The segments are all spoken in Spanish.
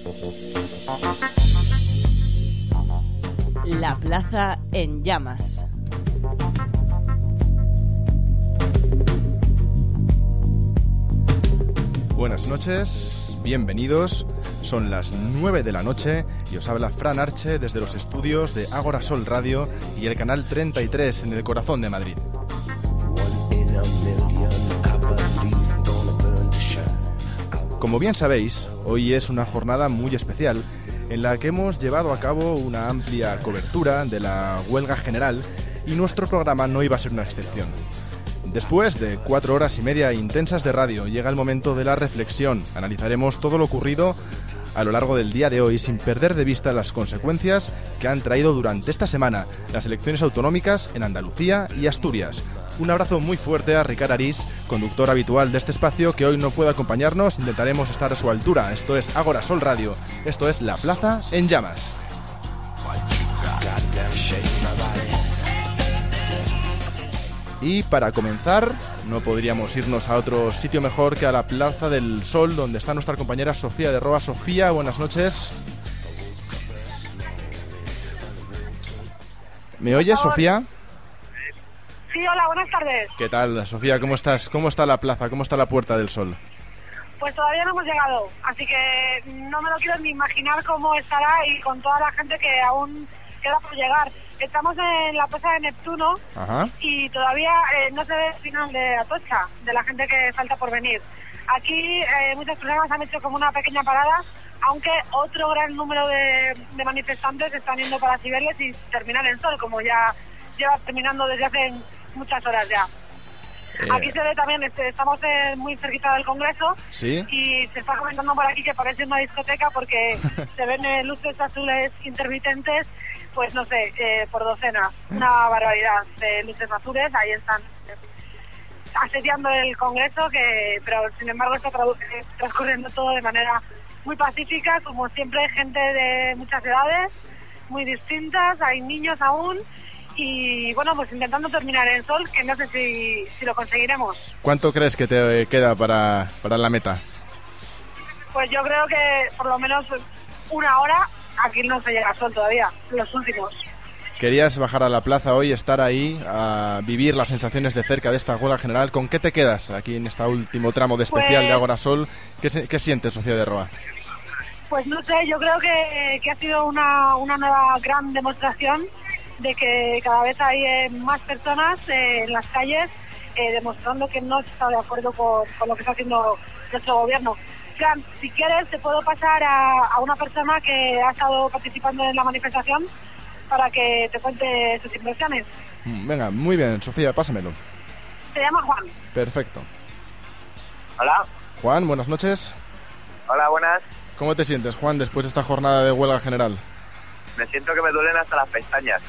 La plaza en llamas. Buenas noches, bienvenidos. Son las 9 de la noche y os habla Fran Arche desde los estudios de Agora Sol Radio y el canal 33 en el corazón de Madrid. Como bien sabéis, hoy es una jornada muy especial en la que hemos llevado a cabo una amplia cobertura de la huelga general y nuestro programa no iba a ser una excepción. Después de 4 horas y media intensas de radio, llega el momento de la reflexión. Analizaremos todo lo ocurrido a lo largo del día de hoy sin perder de vista las consecuencias que han traído durante esta semana las elecciones autonómicas en Andalucía y Asturias. Un abrazo muy fuerte a Ricard Arís, conductor habitual de este espacio, que hoy no puede acompañarnos. Intentaremos estar a su altura. Esto es Agora Sol Radio. Esto es La Plaza en Llamas. Y para comenzar, no podríamos irnos a otro sitio mejor que a la Plaza del Sol, donde está nuestra compañera Sofía de Roa. Sofía, buenas noches. ¿Me oyes, Sofía? Sí, hola, buenas tardes. ¿Qué tal, Sofía? ¿Cómo estás? ¿Cómo está la plaza? ¿Cómo está la Puerta del Sol? Pues todavía no hemos llegado, así que no me lo quiero ni imaginar cómo estará y con toda la gente que aún queda por llegar. Estamos en la Plaza de Neptuno. Ajá. Y todavía no se ve el final de Atocha, de la gente que falta por venir. Aquí muchas personas han hecho como una pequeña parada, aunque otro gran número de manifestantes están yendo para Cibeles y terminar en Sol, como ya lleva terminando desde hace muchas horas ya. Aquí se ve también, estamos muy cerquita del Congreso. ¿Sí? Y se está comentando por aquí que parece una discoteca porque se ven luces azules intermitentes, pues no sé, por docena. Una barbaridad de luces azules, ahí están asediando el Congreso, pero sin embargo está transcurriendo todo de manera muy pacífica, como siempre, gente de muchas edades, muy distintas, hay niños aún. Y bueno, pues intentando terminar en Sol, que no sé si lo conseguiremos. ¿Cuánto crees que te queda para la meta? Pues yo creo que por lo menos una hora. Aquí no se llega a Sol todavía, los últimos. Querías bajar a la plaza hoy, estar ahí, a vivir las sensaciones de cerca de esta huelga general. ¿Con qué te quedas aquí en este último tramo de especial de Agora Sol? ¿Qué sientes, Sofía de Roa? Pues no sé, yo creo que ha sido una nueva gran demostración de que cada vez hay más personas en las calles demostrando que no está de acuerdo con lo que está haciendo nuestro gobierno. Fran, si quieres te puedo pasar a una persona que ha estado participando en la manifestación para que te cuente sus impresiones. Venga, muy bien, Sofía, pásamelo. Se llama Juan. Perfecto. Hola. Juan, buenas noches. Hola, buenas. ¿Cómo te sientes, Juan, después de esta jornada de huelga general? Me siento que me duelen hasta las pestañas.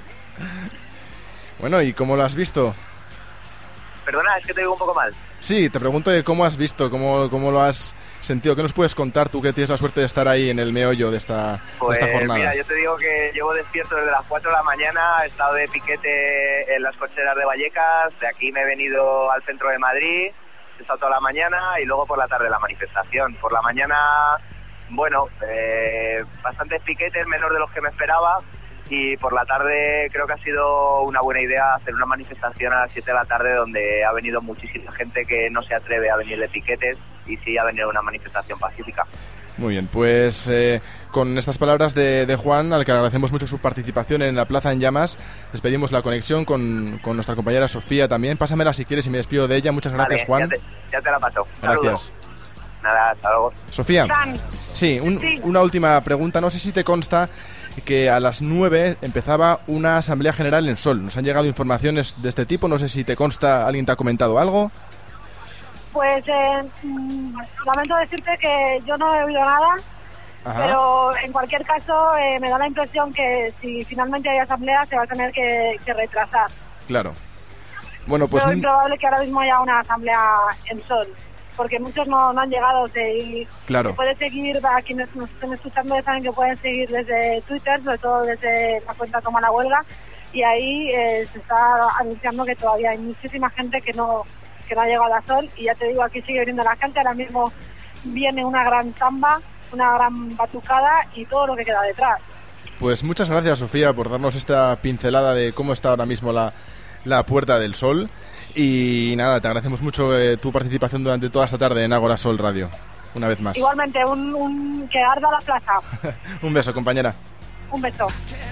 Bueno, ¿y cómo lo has visto? Perdona, es que te digo un poco mal. Sí, te pregunto de cómo has visto, cómo lo has sentido. ¿Qué nos puedes contar tú que tienes la suerte de estar ahí en el meollo de esta jornada? Mira, yo te digo que llevo despierto desde las 4 de la mañana, he estado de piquete en las cocheras de Vallecas, de aquí me he venido al centro de Madrid, he estado toda la mañana y luego por la tarde la manifestación. Por la mañana, bueno, bastantes piquetes, menos de los que me esperaba. Y por la tarde creo que ha sido una buena idea hacer una manifestación a las 7 de la tarde donde ha venido muchísima gente que no se atreve a venir de piquetes y sí ha venido una manifestación pacífica. Muy bien, pues con estas palabras de Juan, al que agradecemos mucho su participación en la Plaza en Llamas, despedimos la conexión con nuestra compañera Sofía también. Pásamela si quieres y me despido de ella. Muchas gracias, Juan. Ya te la paso. Gracias. Saludos. Nada, hasta luego. Sofía, sí, una última pregunta. No sé si te consta que a las 9 empezaba una asamblea general en Sol. Nos han llegado informaciones de este tipo. No sé si te consta, alguien te ha comentado algo. Pues lamento decirte que yo no he oído nada. Ajá. Pero en cualquier caso me da la impresión que si finalmente hay asamblea se va a tener que retrasar. Claro. Bueno, pues es improbable que ahora mismo haya una asamblea en Sol, porque muchos no han llegado. Claro. Se puede seguir, a quienes nos estén escuchando ya saben que pueden seguir desde Twitter, sobre todo desde la cuenta Toma la Huelga, y ahí se está anunciando que todavía hay muchísima gente que no ha llegado a Sol, y ya te digo, aquí sigue viniendo la gente. Ahora mismo viene una gran tamba una gran batucada y todo lo que queda detrás. Pues muchas gracias, Sofía, por darnos esta pincelada de cómo está ahora mismo la Puerta del Sol. Y nada, te agradecemos mucho tu participación durante toda esta tarde en Ágora Sol Radio. Una vez más. Igualmente, que arda la plaza. Un beso, compañera. Un beso.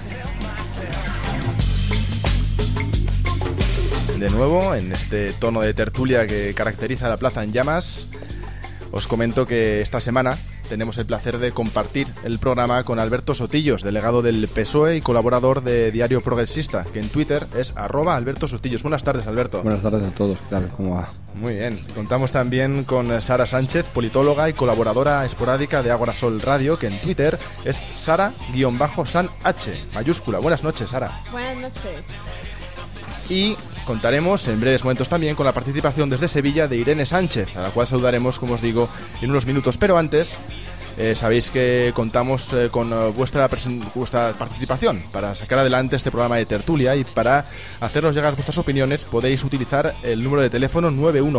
De nuevo, en este tono de tertulia que caracteriza la Plaza en Llamas, os comento que esta semana tenemos el placer de compartir el programa con Alberto Sotillos, delegado del PSOE y colaborador de Diario Progresista, que en Twitter es @AlbertoSotillos. Buenas tardes, Alberto. Buenas tardes a todos, ¿qué tal? ¿Cómo va? Muy bien. Contamos también con Sara Sánchez, politóloga y colaboradora esporádica de Ágora Sol Radio, que en Twitter es Sara-San H, mayúscula. Buenas noches, Sara. Buenas noches. Y contaremos en breves momentos también con la participación desde Sevilla de Irene Sánchez, a la cual saludaremos, como os digo, en unos minutos. Pero antes, sabéis que contamos con vuestra participación para sacar adelante este programa de tertulia, y para hacernos llegar vuestras opiniones podéis utilizar el número de teléfono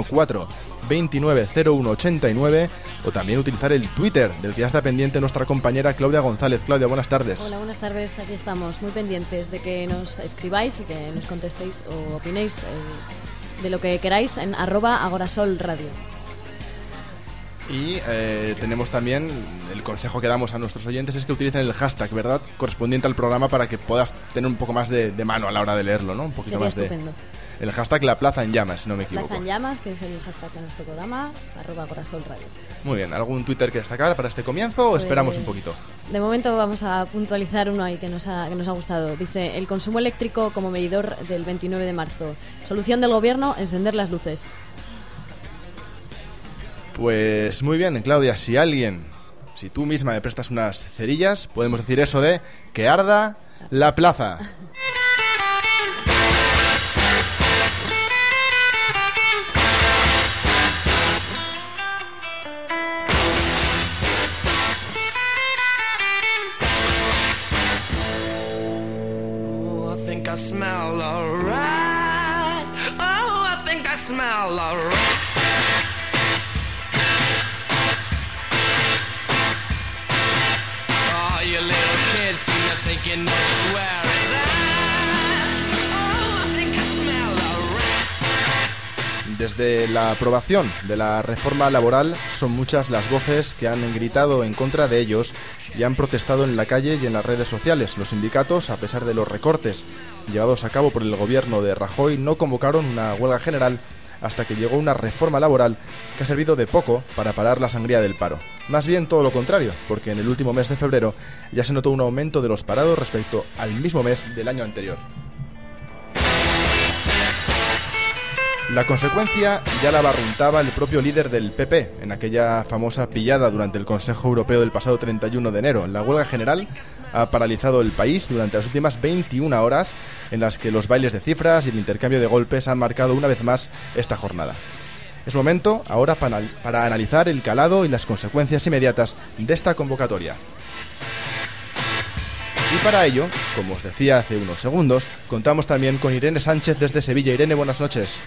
914-290189 o también utilizar el Twitter, del que ya está pendiente nuestra compañera Claudia González. Claudia, buenas tardes. Hola, buenas tardes. Aquí estamos muy pendientes de que nos escribáis y que nos contestéis o opinéis de lo que queráis en @agorasolradio. Y tenemos también el consejo que damos a nuestros oyentes, es que utilicen el hashtag, ¿verdad?, correspondiente al programa, para que puedas tener un poco más de mano a la hora de leerlo, ¿no? Un poquito Sería más estupendo. El hashtag La Plaza en Llamas, si no me equivoco. Plaza en Llamas, que es el hashtag de nuestro programa, @agorasolradio. Muy bien, ¿algún Twitter que destacar para este comienzo o esperamos un poquito? De momento vamos a puntualizar uno ahí que nos ha gustado. Dice: el consumo eléctrico como medidor del 29 de marzo. Solución del gobierno, encender las luces. Pues muy bien, Claudia, si tú misma me prestas unas cerillas, podemos decir eso de que arda la plaza. Oh, I think I smell a rat. Oh, I think I smell a rat. You little kids seem to think you know just where it's at. Oh, I think I smell a rat. Desde la aprobación de la reforma laboral son muchas las voces que han gritado en contra de ellos y han protestado en la calle y en las redes sociales. Los sindicatos, a pesar de los recortes llevados a cabo por el gobierno de Rajoy, no convocaron una huelga general hasta que llegó una reforma laboral que ha servido de poco para parar la sangría del paro. Más bien todo lo contrario, porque en el último mes de febrero ya se notó un aumento de los parados respecto al mismo mes del año anterior. La consecuencia ya la barruntaba el propio líder del PP en aquella famosa pillada durante el Consejo Europeo del pasado 31 de enero. La huelga general ha paralizado el país durante las últimas 21 horas, en las que los bailes de cifras y el intercambio de golpes han marcado una vez más esta jornada. Es momento ahora para analizar el calado y las consecuencias inmediatas de esta convocatoria. Y para ello, como os decía hace unos segundos, contamos también con Irene Sánchez desde Sevilla. Irene, buenas noches.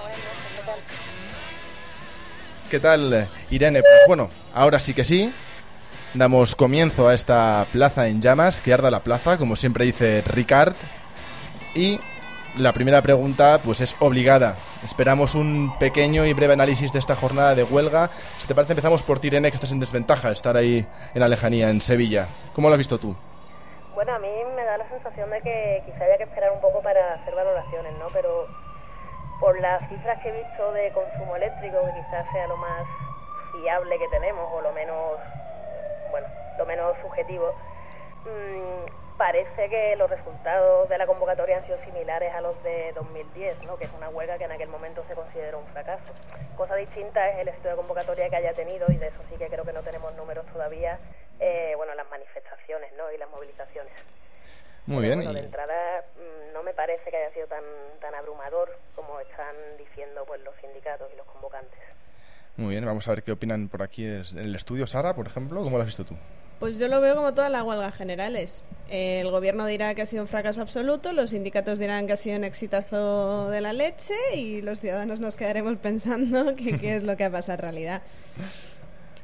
¿Qué tal, Irene? Pues bueno, ahora sí que sí, damos comienzo a esta plaza en llamas, que arda la plaza, como siempre dice Ricard. Y la primera pregunta pues es obligada. Esperamos un pequeño y breve análisis de esta jornada de huelga. Si te parece, empezamos por ti, Irene, que estás en desventaja, estar ahí en la lejanía, en Sevilla. ¿Cómo lo has visto tú? Bueno, a mí me da la sensación de que quizá haya que esperar un poco para hacer valoraciones, ¿no? Pero por las cifras que he visto de consumo eléctrico, que quizás sea lo más fiable que tenemos, o lo menos subjetivo, parece que los resultados de la convocatoria han sido similares a los de 2010, ¿no? Que es una huelga que en aquel momento se consideró un fracaso. Cosa distinta es el éxito de convocatoria que haya tenido, y de eso sí que creo que no tenemos números todavía, las manifestaciones, ¿no? Y las movilizaciones. Muy bien. Bueno, de entrada no me parece que haya sido tan abrumador como están diciendo pues los sindicatos y los convocantes. Muy bien, vamos a ver qué opinan por aquí en el estudio. Sara, por ejemplo, ¿cómo lo has visto tú? Pues yo lo veo como todas las huelgas generales. El gobierno dirá que ha sido un fracaso absoluto, los sindicatos dirán que ha sido un exitazo de la leche, y los ciudadanos nos quedaremos pensando que qué es lo que ha pasado en realidad.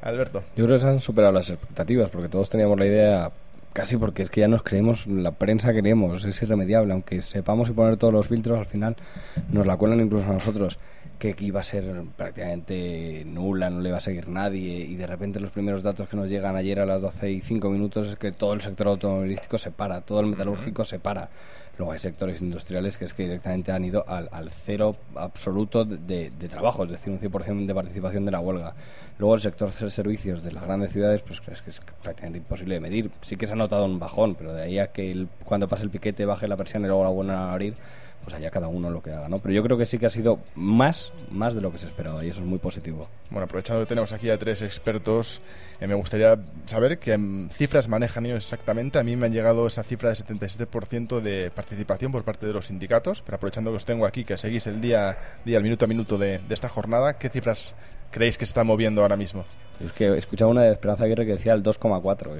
Alberto. Yo creo que se han superado las expectativas, porque todos teníamos la idea, casi porque es que ya nos creemos, la prensa queremos, es irremediable, aunque sepamos y poner todos los filtros, al final nos la cuelan incluso a nosotros, que iba a ser prácticamente nula, no le iba a seguir nadie, y de repente los primeros datos que nos llegan ayer a las 12:05 es que todo el sector automovilístico se para, todo el metalúrgico se para. Luego hay sectores industriales que es que directamente han ido al cero absoluto de trabajo, es decir, un 100% de participación de la huelga. Luego el sector de servicios de las grandes ciudades, pues es que es prácticamente imposible de medir. Sí que se ha notado un bajón, pero de ahí a que cuando pase el piquete baje la persiana y luego la vuelvan a abrir, pues allá cada uno lo que haga, ¿no? Pero yo creo que sí que ha sido más de lo que se esperaba, y eso es muy positivo. Bueno, aprovechando que tenemos aquí a tres expertos, me gustaría saber qué cifras manejan ellos exactamente. A mí me han llegado esa cifra de 77% de participación por parte de los sindicatos, pero aprovechando que os tengo aquí, que seguís el día al minuto a minuto de esta jornada, ¿qué cifras creéis que se está moviendo ahora mismo? Es que he escuchado una de Esperanza Aguirre que decía el 2,4.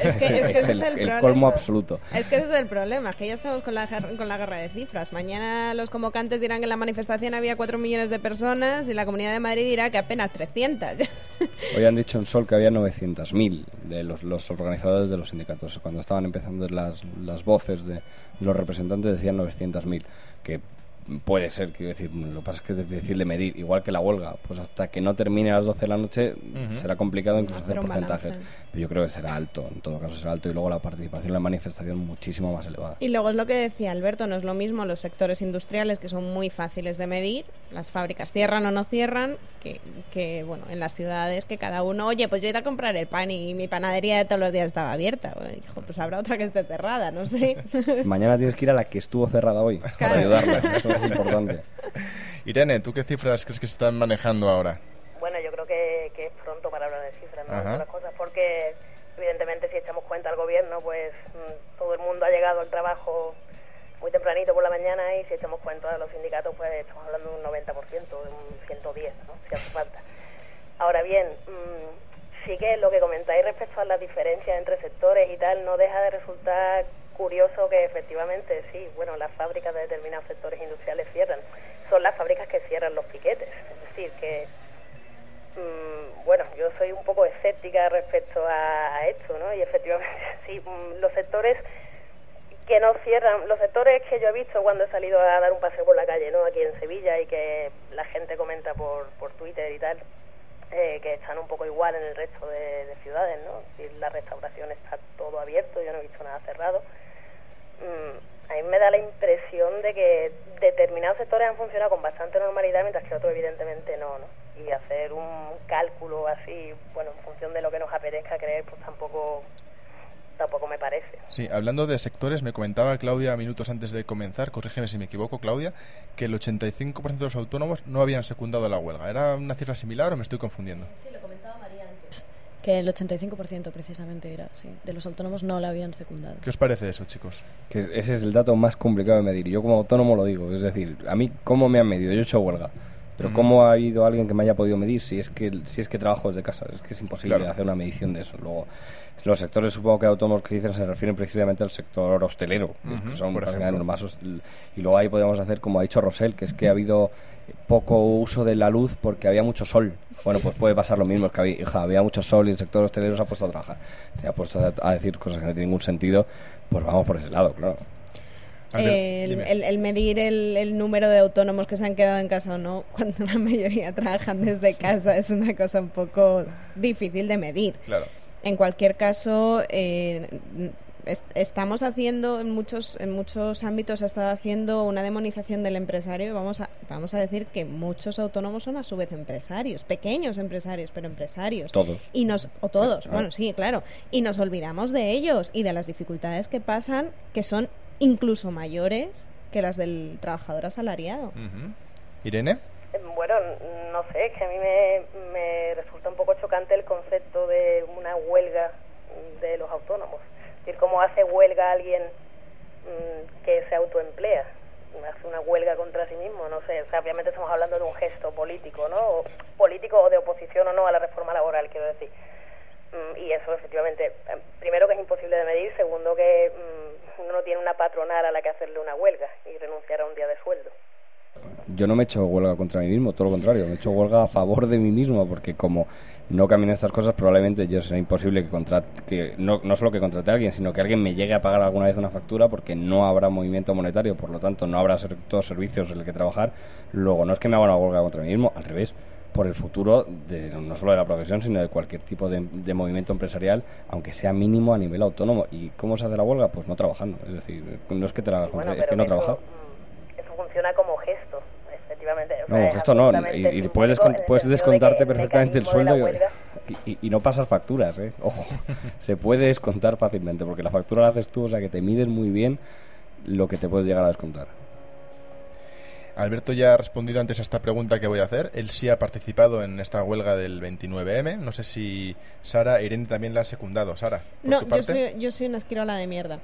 Es el colmo absoluto. Es que ese es el problema, que ya estamos con la guerra de cifras. Mañana los convocantes dirán que en la manifestación había 4 millones de personas y la Comunidad de Madrid dirá que apenas 300. Hoy han dicho en Sol que había 900.000 de los organizadores de los sindicatos. Cuando estaban empezando las voces de los representantes decían 900.000, que puede ser, quiero decir, lo que pasa es que es difícil de medir, igual que la huelga, pues hasta que no termine a las 12 de la noche será complicado incluso hacer porcentajes, pero yo creo que será alto, en todo caso será alto, y luego la participación en la manifestación muchísimo más elevada. Y luego es lo que decía Alberto, no es lo mismo los sectores industriales, que son muy fáciles de medir, las fábricas cierran o no cierran, que bueno, en las ciudades que cada uno, oye, pues yo he ido a comprar el pan y mi panadería de todos los días estaba abierta, bueno, hijo, pues habrá otra que esté cerrada, no sé. Mañana tienes que ir a la que estuvo cerrada hoy, para ayudarla, eso es importante. Irene, ¿tú qué cifras crees que se están manejando ahora? Bueno, yo creo que es pronto para hablar de cifras, ¿no? Otras cosas, porque evidentemente si echamos cuenta al gobierno, pues todo el mundo ha llegado al trabajo muy tempranito por la mañana, y si echamos cuenta de los sindicatos, pues estamos hablando de un 90%, de un 110, ¿no? Si hace falta. Ahora bien, sí que lo que comentáis respecto a las diferencias entre sectores y tal, no deja de resultar curioso que efectivamente sí, bueno, las fábricas de determinados sectores industriales cierran, son las fábricas que cierran los piquetes, es decir, que bueno, yo soy un poco escéptica respecto a esto, ¿no? Y efectivamente sí, los sectores que no cierran, los sectores que yo he visto cuando he salido a dar un paseo por la calle, ¿no? Aquí en Sevilla, y que la gente comenta por Twitter y tal, que están un poco igual en el resto de ciudades, ¿no? Si la restauración está todo abierto, yo no he visto nada cerrado. A mí me da la impresión de que determinados sectores han funcionado con bastante normalidad, mientras que otros evidentemente no. Y hacer un cálculo así, bueno, en función de lo que nos apetezca creer, pues tampoco me parece. Sí, hablando de sectores, me comentaba Claudia minutos antes de comenzar, corrígeme si me equivoco, Claudia, que el 85% de los autónomos no habían secundado la huelga. ¿Era una cifra similar o me estoy confundiendo? Sí, lo comentaba María antes. Que el 85% precisamente era, sí, de los autónomos no la habían secundado. ¿Qué os parece eso, chicos? Que ese es el dato más complicado de medir. Yo como autónomo lo digo, es decir, a mí, ¿cómo me han medido? Yo he hecho huelga. Pero ¿cómo ha habido alguien que me haya podido medir si es que trabajo desde casa? Es que es imposible hacer una medición de eso. Luego, los sectores, supongo que autónomos que dicen, se refieren precisamente al sector hostelero, que son prácticamente más. Y luego ahí podemos hacer, como ha dicho Rosell, que es que ha habido poco uso de la luz porque había mucho sol. Bueno, pues puede pasar lo mismo, es que había mucho sol y el sector hostelero se ha puesto a trabajar. Se ha puesto a decir cosas que no tienen ningún sentido, pues vamos por ese lado, claro. El medir el número de autónomos que se han quedado en casa o no, cuando la mayoría trabajan desde casa, es una cosa un poco difícil de medir. Claro. En cualquier caso, estamos haciendo, en muchos ámbitos se ha estado haciendo una demonización del empresario. Vamos a decir que muchos autónomos son a su vez empresarios, pequeños empresarios, pero empresarios. Todos. Todos, bueno, sí, claro. Y nos olvidamos de ellos y de las dificultades que pasan, que son incluso mayores que las del trabajador asalariado. ¿Irene? Bueno, no sé, es que a mí me resulta un poco chocante el concepto de una huelga de los autónomos. Es decir, ¿cómo hace huelga alguien que se autoemplea? Hace una huelga contra sí mismo, no sé. O sea, obviamente estamos hablando de un gesto político, ¿no? Político o de oposición o no a la reforma laboral, quiero decir. Y eso, efectivamente, primero que es imposible de medir, segundo que uno no tiene una patronal a la que hacerle una huelga y renunciar a un día de sueldo. Yo no me he hecho huelga contra mí mismo, todo lo contrario, me he hecho huelga a favor de mí mismo, porque como no cambien estas cosas, probablemente yo será imposible que no solo que contrate a alguien, sino que alguien me llegue a pagar alguna vez una factura, porque no habrá movimiento monetario, por lo tanto no habrá todos servicios en los que trabajar. Luego, no es que me haga una huelga contra mí mismo, al revés, por el futuro no solo de la profesión, sino de cualquier tipo de movimiento empresarial, aunque sea mínimo a nivel autónomo. ¿Y cómo se hace la huelga? Pues no trabajando. Es decir, no es que te la hagas contra, es que no trabajas. Eso funciona como gesto, efectivamente. No, como gesto no, y puedes descontarte perfectamente el sueldo y no pasas facturas, ¿eh? Ojo, se puede descontar fácilmente, porque la factura la haces tú, o sea que te mides muy bien lo que te puedes llegar a descontar. Alberto ya ha respondido antes a esta pregunta que voy a hacer. Él sí ha participado en esta huelga del 29M. No sé si Sara e Irene también la han secundado. Sara, no, yo soy una esquirola de mierda.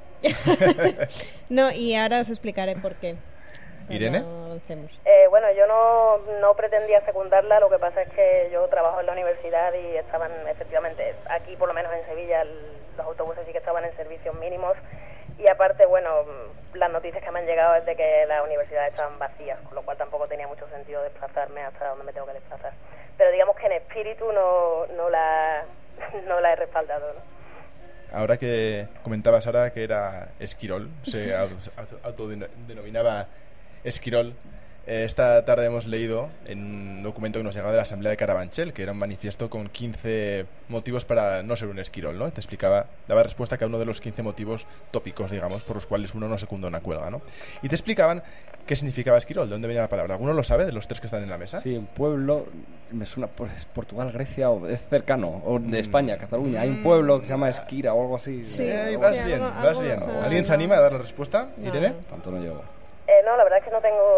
No, y ahora os explicaré por qué. ¿Irene? Bueno, yo no pretendía secundarla, lo que pasa es que yo trabajo en la universidad y estaban efectivamente, aquí por lo menos en Sevilla, los autobuses sí que estaban en servicios mínimos. Y aparte, bueno, las noticias que me han llegado es de que las universidades estaban vacías, con lo cual tampoco tenía mucho sentido desplazarme hasta donde me tengo que desplazar. Pero digamos que en espíritu no la he respaldado, ¿no? Ahora que comentaba Sara que era esquirol, se autodenominaba esquirol, esta tarde hemos leído en un documento que nos llegaba de la Asamblea de Carabanchel, que era un manifiesto con 15 motivos para no ser un esquirol, ¿no? Te explicaba, daba respuesta a cada uno de los 15 motivos tópicos, digamos, por los cuales uno no secunda una huelga, ¿no? Y te explicaban qué significaba esquirol, de dónde venía la palabra. ¿Alguno lo sabe de los tres que están en la mesa? Sí, un pueblo, me suena, pues, Portugal, Grecia, o es cercano, o de España, Cataluña. Hay un pueblo que se llama Esquira o algo así. Sí, vas bien. ¿Alguien se anima a dar la respuesta, Irene? Tanto no llego. No, la verdad es que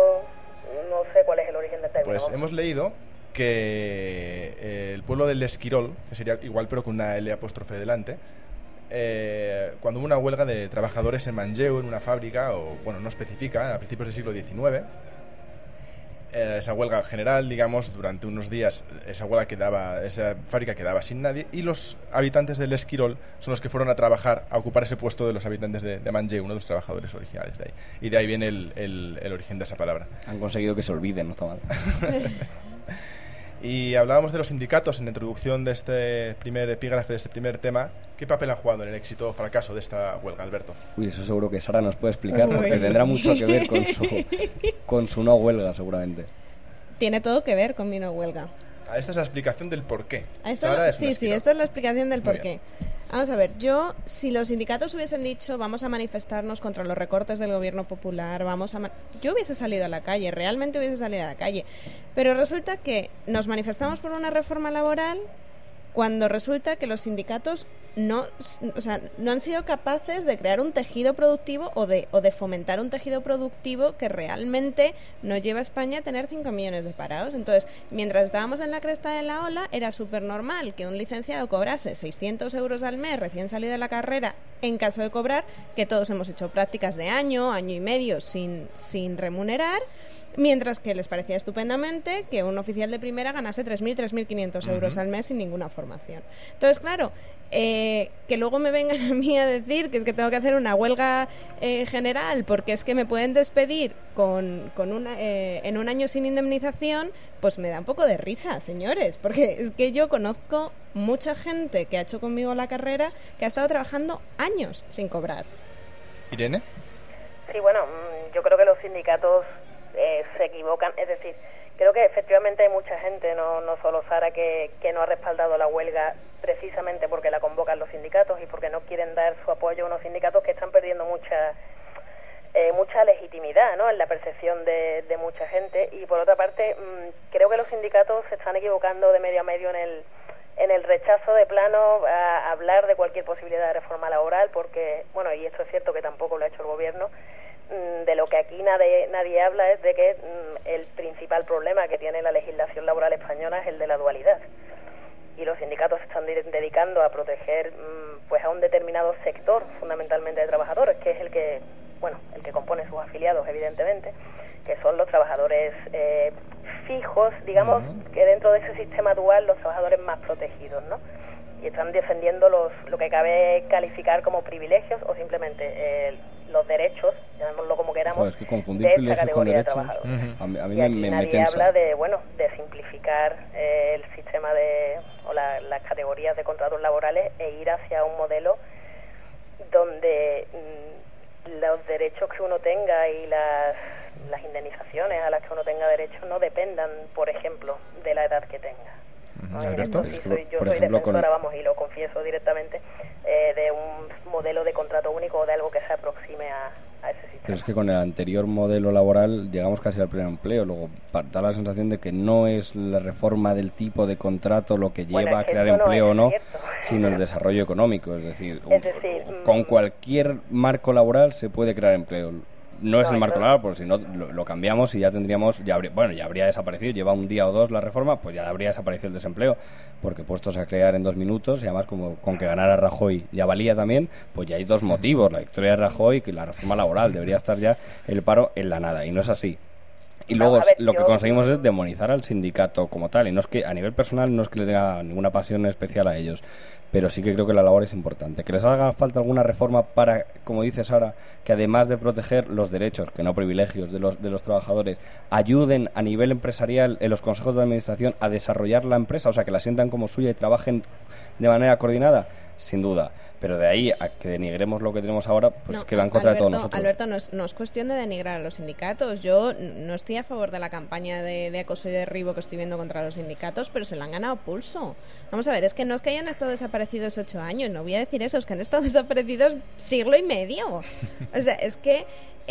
no sé cuál es el origen del término. Pues hemos leído que el pueblo del Esquirol, que sería igual pero con una L apóstrofe delante, cuando hubo una huelga de trabajadores en Manlleu, en una fábrica, o bueno, no especifica, a principios del siglo XIX, esa huelga general, digamos, durante unos días esa fábrica quedaba sin nadie, y los habitantes del Esquirol son los que fueron a trabajar, a ocupar ese puesto de los habitantes de Manlleu, uno de los trabajadores originales de ahí. Y de ahí viene el origen de esa palabra. Han conseguido que se olviden, no está mal. Y hablábamos de los sindicatos en la introducción de este primer epígrafe, de este primer tema. ¿Qué papel han jugado en el éxito o fracaso de esta huelga, Alberto? Uy, eso seguro que Sara nos puede explicar, porque tendrá mucho que ver con su no huelga, seguramente. Tiene todo que ver con mi no huelga. Esta es la explicación del porqué. Esta es la explicación del porqué. Vamos a ver, si los sindicatos hubiesen dicho vamos a manifestarnos contra los recortes del gobierno popular, yo hubiese salido a la calle, realmente hubiese salido a la calle. Pero resulta que nos manifestamos por una reforma laboral cuando resulta que los sindicatos no han sido capaces de crear un tejido productivo o de fomentar un tejido productivo que realmente no lleva a España a tener 5 millones de parados. Entonces, mientras estábamos en la cresta de la ola, era súper normal que un licenciado cobrase 600 euros al mes recién salido de la carrera, en caso de cobrar, que todos hemos hecho prácticas de año y medio sin remunerar, mientras que les parecía estupendamente que un oficial de primera ganase 3.000, 3.500 euros al mes sin ninguna formación. Entonces, claro, que luego me vengan a mí a decir que es que tengo que hacer una huelga general porque es que me pueden despedir en un año sin indemnización, pues me da un poco de risa, señores, porque es que yo conozco mucha gente que ha hecho conmigo la carrera que ha estado trabajando años sin cobrar. ¿Irene? Sí, bueno, yo creo que los sindicatos se equivocan, es decir, creo que efectivamente hay mucha gente, no solo Sara, que no ha respaldado la huelga precisamente porque la convocan los sindicatos y porque no quieren dar su apoyo a unos sindicatos que están perdiendo mucha legitimidad, ¿no?, en la percepción de mucha gente. Y por otra parte, creo que los sindicatos se están equivocando de medio a medio en el rechazo de plano a hablar de cualquier posibilidad de reforma laboral, porque, bueno, y esto es cierto que tampoco lo ha hecho el gobierno, de lo que aquí nadie habla es de que el principal problema que tiene la legislación laboral española es el de la dualidad, y los sindicatos se están dedicando a proteger pues a un determinado sector, fundamentalmente de trabajadores, que es el que compone sus afiliados, evidentemente, que son los trabajadores fijos, digamos, que dentro de ese sistema dual, los trabajadores más protegidos, ¿no? Y están defendiendo lo que cabe calificar como privilegios o simplemente los derechos, llamémoslo como queramos, Joder, es que confundir de esta privilegios con categoría de derechos trabajadores. a mí Y aquí me nadie tensa. habla de simplificar el sistema o las categorías de contratos laborales e ir hacia un modelo donde los derechos que uno tenga y las indemnizaciones a las que uno tenga derecho no dependan, por ejemplo, de la edad que tenga. ¿No? Alberto. Sí, Es que, yo por soy ejemplo, defensora, y lo confieso directamente, de un modelo de contrato único o de algo que se aproxime a ese sistema. Pero es que con el anterior modelo laboral llegamos casi al pleno empleo. Luego da la sensación de que no es la reforma del tipo de contrato lo que Bueno, lleva es a que crear esto no empleo o es no, cierto. sino el desarrollo económico. Es decir, con con cualquier marco laboral se puede crear empleo. No es No, el marco eso- laboral, porque si no lo cambiamos y ya tendríamos, ya habría desaparecido. Lleva un día o dos la reforma, pues ya habría desaparecido el desempleo, porque puestos a crear en 2 minutos, y además como con que ganara Rajoy ya valía también, pues ya hay 2 motivos: la victoria de Rajoy y la reforma laboral. Debería estar ya el paro en la nada, y no es así. Y luego Vamos a ver, lo que yo- conseguimos es demonizar al sindicato como tal. Y no es que a nivel personal no es que le tenga ninguna pasión especial a ellos, pero sí que creo que la labor es importante. Que les haga falta alguna reforma para, como dice Sara, que además de proteger los derechos, que no privilegios de los trabajadores, ayuden a nivel empresarial en los consejos de administración a desarrollar la empresa, o sea, que la sientan como suya y trabajen de manera coordinada, sin duda. Pero de ahí a que denigremos lo que tenemos ahora, pues es que va en contra de todos nosotros. Alberto, no es cuestión de denigrar a los sindicatos. Yo no estoy a favor de la campaña de acoso y derribo que estoy viendo contra los sindicatos, pero se lo han ganado pulso. Vamos a ver, es que no es que hayan estado desaparecidos 8 años, no voy a decir eso, es que han estado desaparecidos siglo y medio. O sea, es que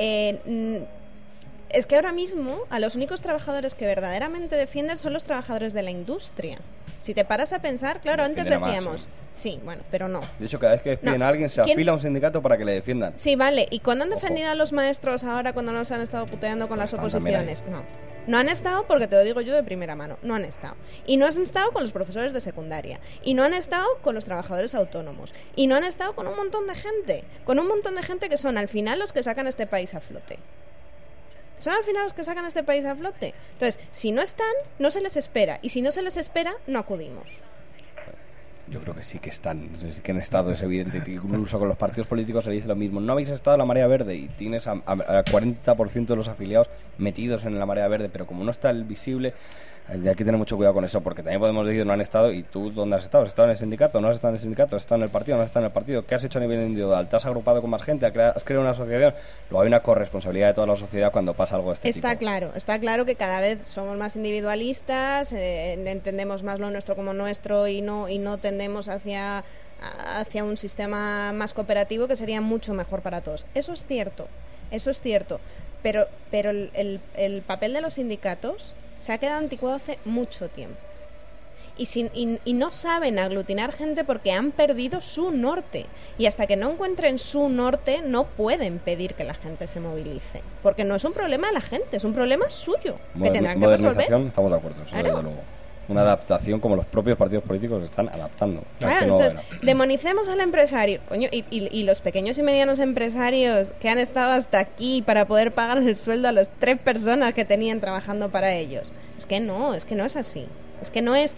ahora mismo a los únicos trabajadores que verdaderamente defienden son los trabajadores de la industria. Si te paras a pensar, claro, antes Defienden a más, decíamos, sí, bueno, pero no. De hecho, cada vez que despiden No. a alguien se ¿Quién? afila a un sindicato para que le defiendan. Sí, vale. ¿Y cuándo han Ojo. defendido a los maestros ahora cuando nos han estado puteando con las Están también oposiciones? No. No han estado porque te lo digo yo de primera mano. No han estado. Y no han estado con los profesores de secundaria. Y no han estado con los trabajadores autónomos. Y no han estado con un montón de gente. Con un montón de gente que son al final los que sacan este país a flote. Son al final los que sacan este país a flote. Entonces, si no están, no se les espera. Y si no se les espera, no acudimos. Yo creo que sí que están, sí que han estado, es evidente. Incluso con los partidos políticos se dice lo mismo. No habéis estado en la marea verde y tienes a 40% de los afiliados metidos en la marea verde, pero como no está el visible, hay que tener mucho cuidado con eso, porque también podemos decir no han estado. ¿Y tú dónde has estado? ¿Has estado en el sindicato? ¿No has estado en el sindicato? ¿Has estado en el partido? ¿No has estado en el partido? ¿Qué has hecho a nivel individual? ¿Te has agrupado con más gente? ¿Has creado una asociación? Luego hay una corresponsabilidad de toda la sociedad cuando pasa algo de este tipo. Está claro que cada vez somos más individualistas, entendemos más lo nuestro como nuestro y no tendemos hacia un sistema más cooperativo que sería mucho mejor para todos. Eso es cierto, pero el papel de los sindicatos se ha quedado anticuado hace mucho tiempo. Y no saben aglutinar gente porque han perdido su norte. Y hasta que no encuentren su norte, no pueden pedir que la gente se movilice. Porque no es un problema de la gente, es un problema suyo, que tendrán que resolver. Modernización, estamos de acuerdo, eso Claro. desde luego. Una adaptación como los propios partidos políticos están adaptando. Claro, Es que no, entonces, bueno. demonicemos al empresario. Coño, y los pequeños y medianos empresarios que han estado hasta aquí para poder pagar el sueldo a las 3 personas que tenían trabajando para ellos. Es que no es así. Es que no es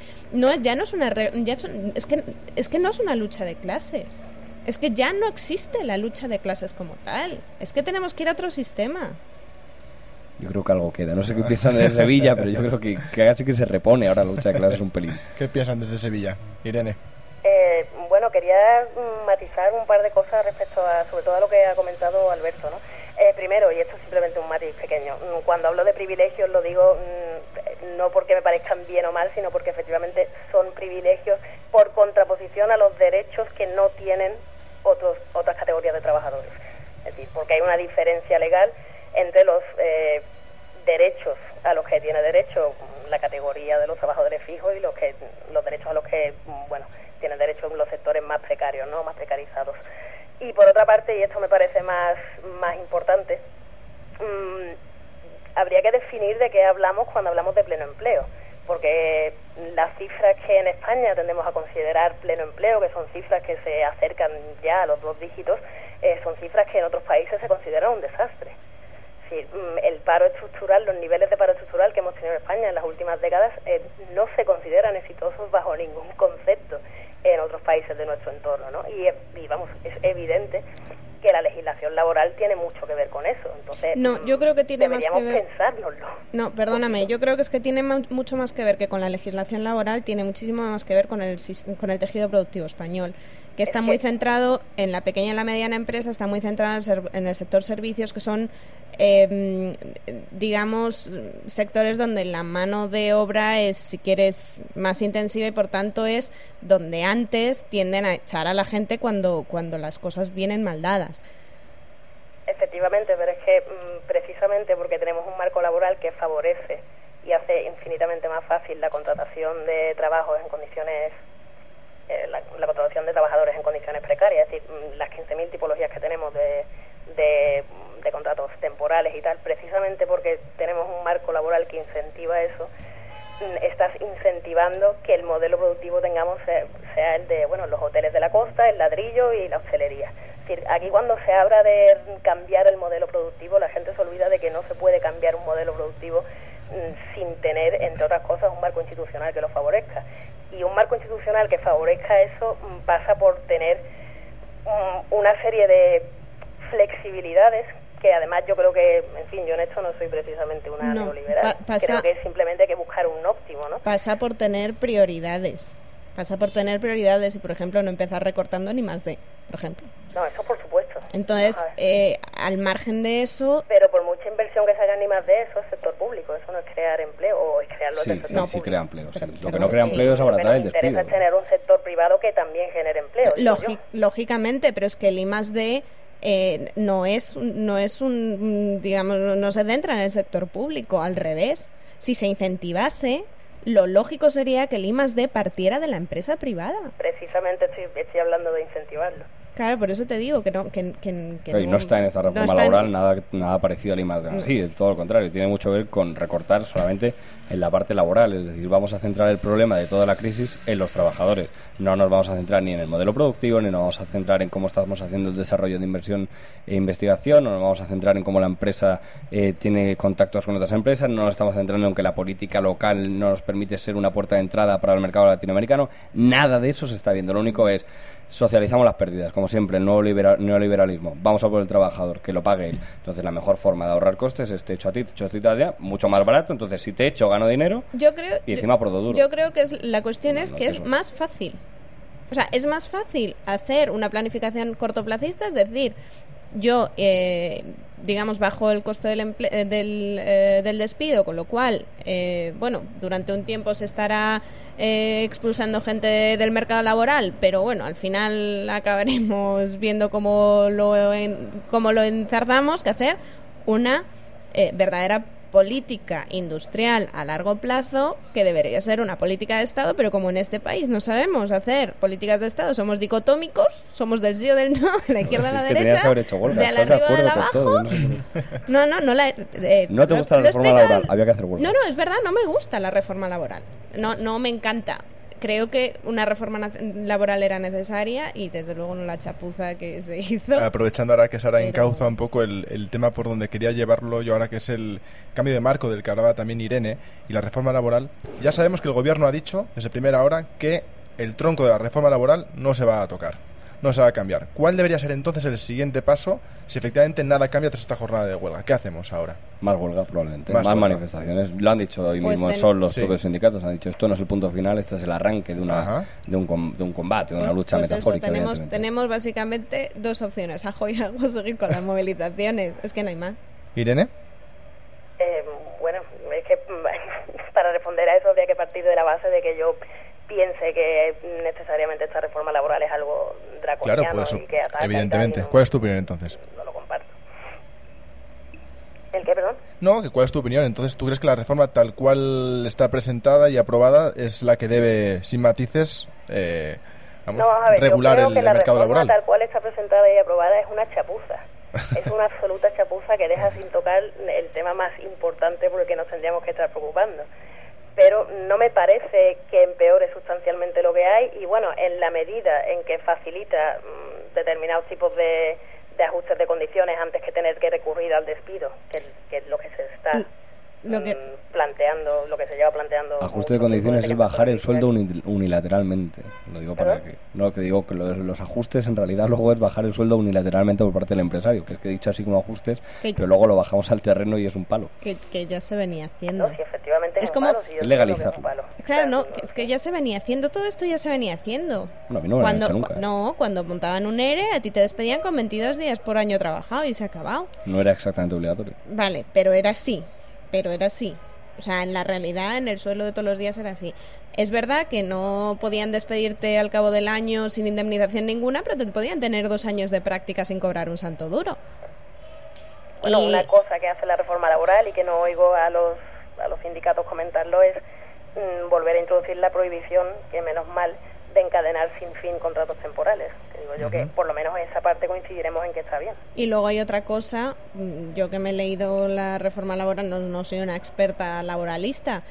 una lucha de clases. Es que ya no existe la lucha de clases como tal. Es que tenemos que ir a otro sistema. Yo creo que algo queda. No sé qué piensan de Sevilla, pero yo creo que casi que se repone ahora la lucha de clases un pelín. ¿Qué piensan desde Sevilla? Irene. Bueno, quería matizar un par de cosas respecto a, sobre todo a lo que ha comentado Alberto, ¿no? Primero, y esto es simplemente un matiz pequeño, cuando hablo de privilegios lo digo no porque me parezcan bien o mal, sino porque efectivamente son privilegios por contraposición a los derechos que no tienen otras categorías de trabajadores. Es decir, porque hay una diferencia legal entre los derechos a los que tiene derecho la categoría de los trabajadores fijos y los derechos a los que, bueno, tienen derecho en los sectores más precarios, ¿no? Más precarizados. Y por otra parte, y esto me parece más importante, habría que definir de qué hablamos cuando hablamos de pleno empleo, porque las cifras que en España tendemos a considerar pleno empleo, que son cifras que se acercan ya a los 2 dígitos, son cifras que en otros países se consideran un desastre. Es decir, el paro estructural, los niveles de paro estructural que hemos tenido en España en las últimas décadas no se consideran exitosos bajo ningún concepto en otros países de nuestro entorno, ¿no? Y vamos, es evidente que la legislación laboral tiene mucho que ver con eso. Entonces, No, yo creo que tiene más que deberíamos ver. pensárnoslo. No, perdóname, yo creo que es que tiene mucho más que ver que con la legislación laboral, tiene muchísimo más que ver con el tejido productivo español, que está muy centrado en la pequeña y la mediana empresa, está muy centrado en el sector servicios, que son, digamos, sectores donde la mano de obra es, si quieres, más intensiva y por tanto es donde antes tienden a echar a la gente cuando las cosas vienen mal dadas. Efectivamente, pero es que precisamente porque tenemos un marco laboral que favorece y hace infinitamente más fácil la contratación de trabajos en condiciones, la contratación de trabajadores en condiciones precarias, es decir, las 15.000 tipologías que tenemos de contratos temporales y tal, precisamente porque tenemos un marco laboral que incentiva eso, estás incentivando que el modelo productivo tengamos sea el de, bueno, los hoteles de la costa, el ladrillo y la hostelería. Es decir, aquí cuando se habla de cambiar el modelo productivo, la gente se olvida de que no se puede cambiar un modelo productivo sin tener, entre otras cosas, un marco institucional que lo favorezca. Y un marco institucional que favorezca eso pasa por tener una serie de flexibilidades que además yo creo que, en fin, yo en esto no soy precisamente una neoliberal. Creo que simplemente hay que buscar un óptimo, ¿no? Pasa por tener prioridades. Y, por ejemplo, no empezar recortando ni más de, por ejemplo. No, eso por supuesto. Entonces, al margen de eso... Pero por mucha inversión que se haga ni más de eso, es sector público. Eso no es crear empleo o es crearlo del sector público. Sí, crea empleo. Lo que no crea empleo es abaratar el despido. Lo que nos interesa es tener un sector privado que también genere empleo. Lógicamente, pero es que el I+D no es un, digamos, no se centra en el sector público, al revés. Si se incentivase, lo lógico sería que el I+D partiera de la empresa privada. Precisamente estoy hablando de incentivarlo. Claro, por eso te digo que no... y no está en esta reforma laboral nada parecido al I+D. Sí, todo lo contrario, tiene mucho que ver con recortar solamente en la parte laboral, es decir, vamos a centrar el problema de toda la crisis en los trabajadores. No nos vamos a centrar ni en el modelo productivo, ni nos vamos a centrar en cómo estamos haciendo el desarrollo de inversión e investigación, no nos vamos a centrar en cómo la empresa tiene contactos con otras empresas, no nos estamos centrando en que la política local no nos permite ser una puerta de entrada para el mercado latinoamericano. Nada de eso se está viendo, lo único es socializamos las pérdidas, como siempre, el nuevo neoliberalismo. Vamos a por el trabajador, que lo pague él. Entonces, la mejor forma de ahorrar costes es te echo a ti, te echo a ti, mucho más barato. Entonces, si te echo, gano dinero y encima por duro. Yo creo que la cuestión es que es más fácil. O sea, es más fácil hacer una planificación cortoplacista, es decir, yo, digamos, bajo el coste del despido, con lo cual, bueno, durante un tiempo se estará expulsando gente del mercado laboral, pero bueno, al final acabaremos viendo cómo lo enzarzamos, que hacer una verdadera política industrial a largo plazo, que debería ser una política de Estado, pero como en este país no sabemos hacer políticas de Estado, somos dicotómicos, somos del sí o del no, de la izquierda a la derecha, de al arriba o de abajo. No te gusta la reforma laboral, había que hacer huelga. No, es verdad, no me gusta la reforma laboral, no me encanta. Creo que una reforma laboral era necesaria y desde luego no la chapuza que se hizo. Aprovechando ahora que Sara encauza un poco el tema por donde quería llevarlo yo ahora, que es el cambio de marco del que hablaba también Irene y la reforma laboral, ya sabemos que el gobierno ha dicho desde primera hora que el tronco de la reforma laboral no se va a tocar, no se va a cambiar. ¿Cuál debería ser entonces el siguiente paso si efectivamente nada cambia tras esta jornada de huelga? ¿Qué hacemos ahora? Más huelga, probablemente. Más huelga. Manifestaciones. Lo han dicho hoy mismo, son los propios sindicatos. Han dicho, esto no es el punto final, este es el arranque de un combate, de una lucha metafórica. Tenemos básicamente dos opciones, ajo y agua, seguir con las movilizaciones. Es que no hay más. ¿Irene? Bueno, es que para responder a eso habría que partir de la base de que yo piense que necesariamente esta reforma laboral es algo draconiano. Claro, pues y que ataca evidentemente. ¿Cuál es tu opinión entonces? No lo comparto. ¿El qué, perdón? No, ¿cuál es tu opinión? Entonces, ¿tú crees que la reforma tal cual está presentada y aprobada es la que debe, sin matices, regular el mercado laboral? Tal cual está presentada y aprobada es una chapuza. Es una absoluta chapuza que deja sin tocar el tema más importante por el que nos tendríamos que estar preocupando. Pero no me parece que empeore sustancialmente lo que hay y bueno, en la medida en que facilita determinados tipos de ajustes de condiciones antes que tener que recurrir al despido, que es lo que se está Lo que- planteando, lo que se lleva planteando. Ajuste de mucho condiciones tiempo, es bajar el desde que sueldo empezó unilateralmente. Lo digo para ¿Perdón? que... No, que digo que los ajustes en realidad luego es bajar el sueldo unilateralmente por parte del empresario. Que es que he dicho así como ajustes, Que- pero luego lo bajamos al terreno y es un palo. que ya se venía haciendo. No, si efectivamente Es es como- un palo, si yo Es entiendo que legalizar. es un palo. Claro, no, Claro, es que ya se venía haciendo, todo esto ya se venía haciendo. Bueno, a mí no me lo han hecho nunca. No, cuando montaban un ERE, a ti te despedían con 22 días por año trabajado y se ha acabado. No era exactamente obligatorio. Vale, pero era así. O sea, en la realidad, en el suelo de todos los días era así. Es verdad que no podían despedirte al cabo del año sin indemnización ninguna, pero te podían tener 2 años de práctica sin cobrar un santo duro. Bueno, Y- una cosa que hace la reforma laboral y que no oigo a los sindicatos comentarlo es volver a introducir la prohibición, que menos mal, de encadenar sin fin contratos temporales. Que digo yo que por lo menos en esa parte coincidiremos en que está bien. Y luego hay otra cosa, yo que me he leído la reforma laboral, no soy una experta laboralista,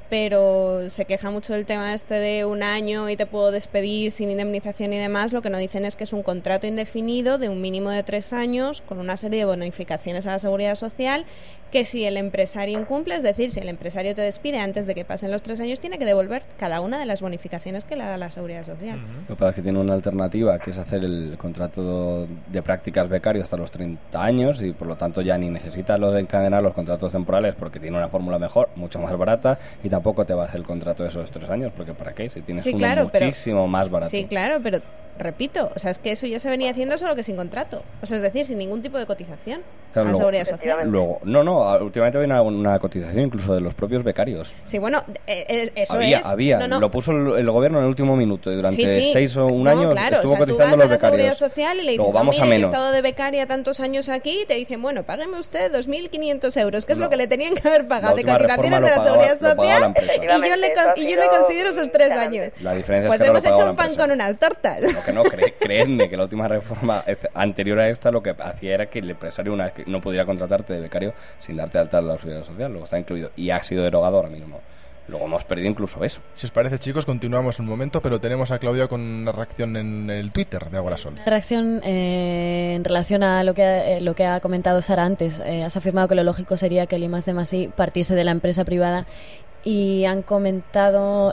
pero se queja mucho del tema este de 1 año y te puedo despedir sin indemnización y demás. Lo que no dicen es que es un contrato indefinido de un mínimo de 3 años con una serie de bonificaciones a la seguridad social, que si el empresario incumple, es decir, si el empresario te despide antes de que pasen los 3 años, tiene que devolver cada una de las bonificaciones que le da la seguridad social. Lo que pasa es que tiene una alternativa, que es hacer el contrato de prácticas becario hasta los 30 años y por lo tanto ya ni necesitas lo de encadenar los contratos temporales porque tiene una fórmula mejor, mucho más barata, y tampoco te va a hacer el contrato de esos 3 años, porque ¿para qué? Si tienes Sí, uno claro, pero- muchísimo más barato. Sí, claro, pero repito, o sea, es que eso ya se venía haciendo solo que sin contrato. O sea, es decir, sin ningún tipo de cotización Claro, a la luego- seguridad social. Luego, últimamente hay una cotización incluso de los propios becarios. Sí, bueno, eso Había. No, no. Lo puso el gobierno en el último minuto y durante Sí, sí. 6 o un No, año claro, estuvo o sea, tú cotizando vas a los la seguridad becarios. social y le dices, Luego vamos mira, a yo he menos. estado de becaria tantos años aquí y te dicen, bueno, págame usted 2.500 euros, que es No. lo que le tenían que haber pagado La de última cotizaciones reforma de la lo pagaba- seguridad lo pagaba la social empresa. y yo le, Efectivamente, y yo le eso ha considero sido esos 3 garante. años. La diferencia Pues es que hemos ahora lo hecho pagaba un la pan empresa. con unas tortas. Lo que no, creedme que la última reforma anterior a esta lo que hacía era que el empresario una vez que no pudiera contratarte de becario sin darte de alta la seguridad social, luego está incluido y ha sido derogado ahora mismo. Luego hemos perdido incluso eso. Si os parece, chicos, continuamos un momento, pero tenemos a Claudia con una reacción en el Twitter de Agorasol. Una reacción en relación a lo que ha comentado Sara antes. Has afirmado que lo lógico sería que el I+D+I partiese de la empresa privada y han comentado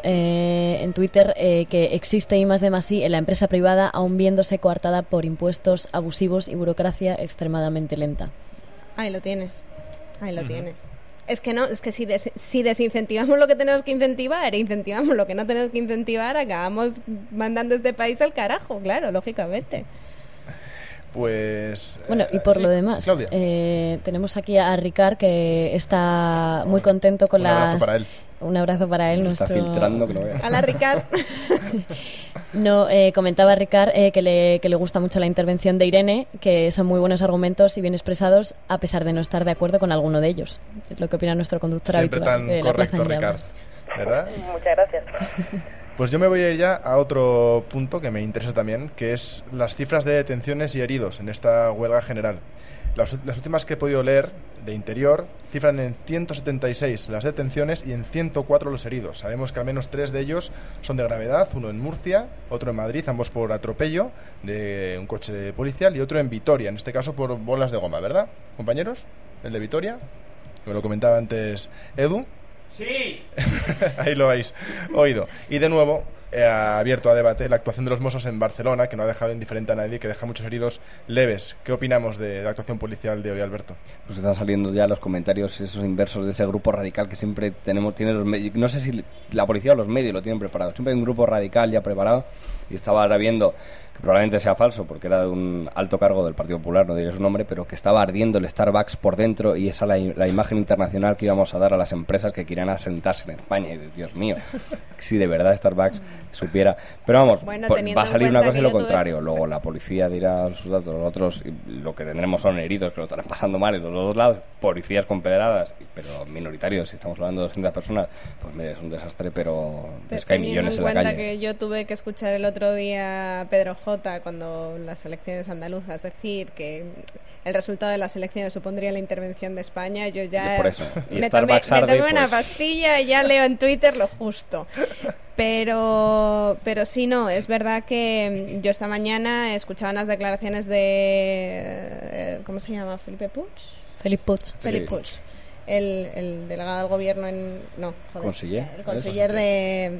en Twitter que existe I+D+I en la empresa privada aún viéndose coartada por impuestos abusivos y burocracia extremadamente lenta. Ahí lo tienes. Ahí lo tienes. Es que no, es que si desincentivamos lo que tenemos que incentivar e incentivamos lo que no tenemos que incentivar, acabamos mandando este país al carajo, claro, lógicamente. Pues... Bueno, y por sí, lo demás, Claudia, tenemos aquí a Ricard, que está muy contento con un abrazo las... para él. Un abrazo para él. Nos está filtrando que lo vea. Hola, Ricard. No, comentaba Ricard que le gusta mucho la intervención de Irene, que son muy buenos argumentos y bien expresados, a pesar de no estar de acuerdo con alguno de ellos. Es lo que opina nuestro conductor Siempre habitual. tan de La Plaza correcto, en Ricard. Llamas. ¿Verdad? Muchas gracias. Pues yo me voy a ir ya a otro punto que me interesa también, que es las cifras de detenciones y heridos en esta huelga general. Las últimas que he podido leer de Interior cifran en 176 las detenciones y en 104 los heridos. Sabemos que al menos 3 de ellos son de gravedad, uno en Murcia, otro en Madrid, ambos por atropello de un coche policial, y otro en Vitoria, en este caso por bolas de goma, ¿verdad, compañeros? El de Vitoria, me lo comentaba antes Edu. Sí. Ahí lo habéis oído. Y de nuevo ha abierto a debate la actuación de los Mossos en Barcelona, que no ha dejado indiferente a nadie, que deja muchos heridos leves. ¿Qué opinamos de la actuación policial de hoy, Alberto? Pues están saliendo ya los comentarios esos inversos de ese grupo radical que siempre tiene los medios. No sé si la policía o los medios lo tienen preparado. Siempre hay un grupo radical ya preparado. Y estaba ahora viendo que probablemente sea falso porque era de un alto cargo del Partido Popular, no diré su nombre, pero que estaba ardiendo el Starbucks por dentro, y esa la imagen internacional que íbamos a dar a las empresas que quieran asentarse en España. Y Dios mío, si de verdad Starbucks supiera. Pero vamos, Bueno, va a salir una cosa y lo que yo tuve- contrario. Luego la policía dirá sus datos, los otros, y lo que tendremos son heridos que lo están pasando mal en los dos lados, policías con pedradas, pero minoritarios. Si estamos hablando de 200 personas, pues mire, es un desastre, pero es que hay Teniendo millones en en la cuenta calle. que yo tuve que escuchar el otro día a Pedro J cuando las elecciones andaluzas decir que el resultado de las elecciones supondría la intervención de España, yo ya Y por eso. Y me Starbucks tomé arde, una pues. pastilla y ya leo en Twitter lo justo. Pero sí, no, es verdad que yo esta mañana escuchaba unas declaraciones de ¿cómo se llama? ¿Felipe Puig? Felip Puig. Felip Puig. el delegado del gobierno Conseller. el conseller de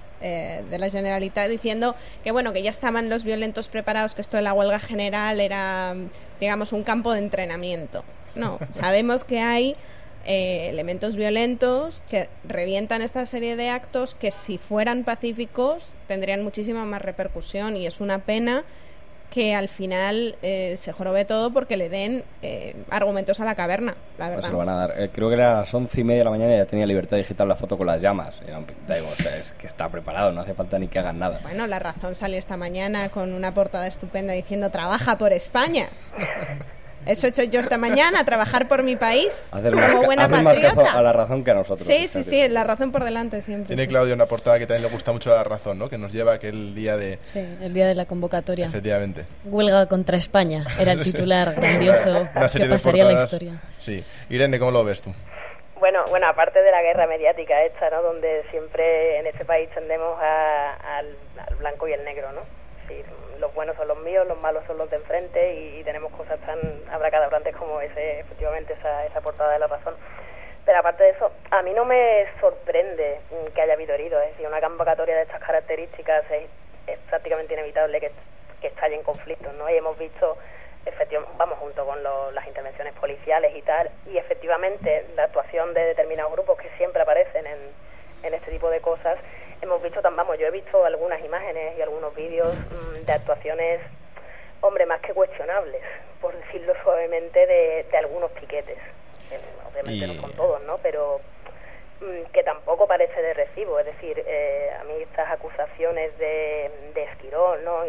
la Generalitat, diciendo que bueno, que ya estaban los violentos preparados, que esto de la huelga general era, digamos, un campo de entrenamiento. No, sabemos que hay elementos violentos que revientan esta serie de actos que, si fueran pacíficos, tendrían muchísima más repercusión, y es una pena que al final se jorobe todo porque le den argumentos a la caverna, la verdad. No se lo van a dar. Creo que era a las 11:30 de la mañana y ya tenía Libertad Digital la foto con las llamas. Da igual, es que está preparado, no hace falta ni que hagan nada. Bueno, La Razón salió esta mañana con una portada estupenda diciendo "Trabaja por España". Eso he hecho yo esta mañana, trabajar por mi país, como buena más caso patriota. a La Razón que a nosotros. Sí, La Razón por delante siempre. Tiene sí. Claudia una portada que también le gusta mucho a La Razón, ¿no? Que nos lleva aquel día de... Sí, el día de la convocatoria. Efectivamente. Huelga contra España, era el titular grandioso Una serie que de pasaría a la portadas. historia. Sí. Irene, ¿cómo lo ves tú? Bueno, aparte de la guerra mediática esta, ¿no? Donde siempre en este país tendemos al blanco y el negro, ¿no? Es decir, los buenos son los míos, los malos son los de enfrente, y tenemos cosas tan abracadabrantes como efectivamente esa portada de La Razón. Pero aparte de eso, a mí no me sorprende que haya habido heridos. Es decir, una convocatoria de estas características es prácticamente inevitable que estallen conflictos, ¿no? Y hemos visto, vamos, junto con las intervenciones policiales y tal, y efectivamente la actuación de determinados grupos que siempre aparecen en este tipo de cosas. Hemos visto, yo he visto algunas imágenes y algunos vídeos de actuaciones, hombre, más que cuestionables, por decirlo suavemente, de algunos piquetes. Obviamente no son todos, ¿no? Pero que tampoco parece de recibo. Es decir, a mí estas acusaciones de esquirol, ¿no? Y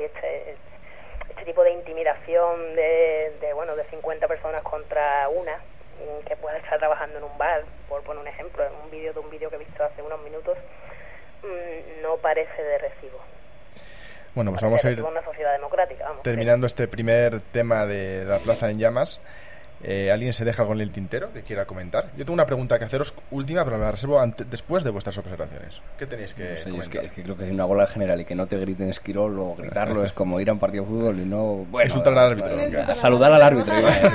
este tipo de intimidación de 50 personas contra una, que pueda estar trabajando en un bar, por poner un ejemplo, en un vídeo que he visto hace unos minutos, no parece de recibo. Bueno, pues vamos a ir una sociedad democrática, terminando este primer tema de la Plaza en Llamas. ¿Alguien se deja con el tintero que quiera comentar? Yo tengo una pregunta que haceros última, pero me la reservo después de vuestras observaciones. ¿Qué tenéis que comentar? Es que creo que hay una bola general y que no te griten esquirol o gritarlo es como ir a un partido de fútbol y no... Bueno, insultar al árbitro. A saludar al árbitro.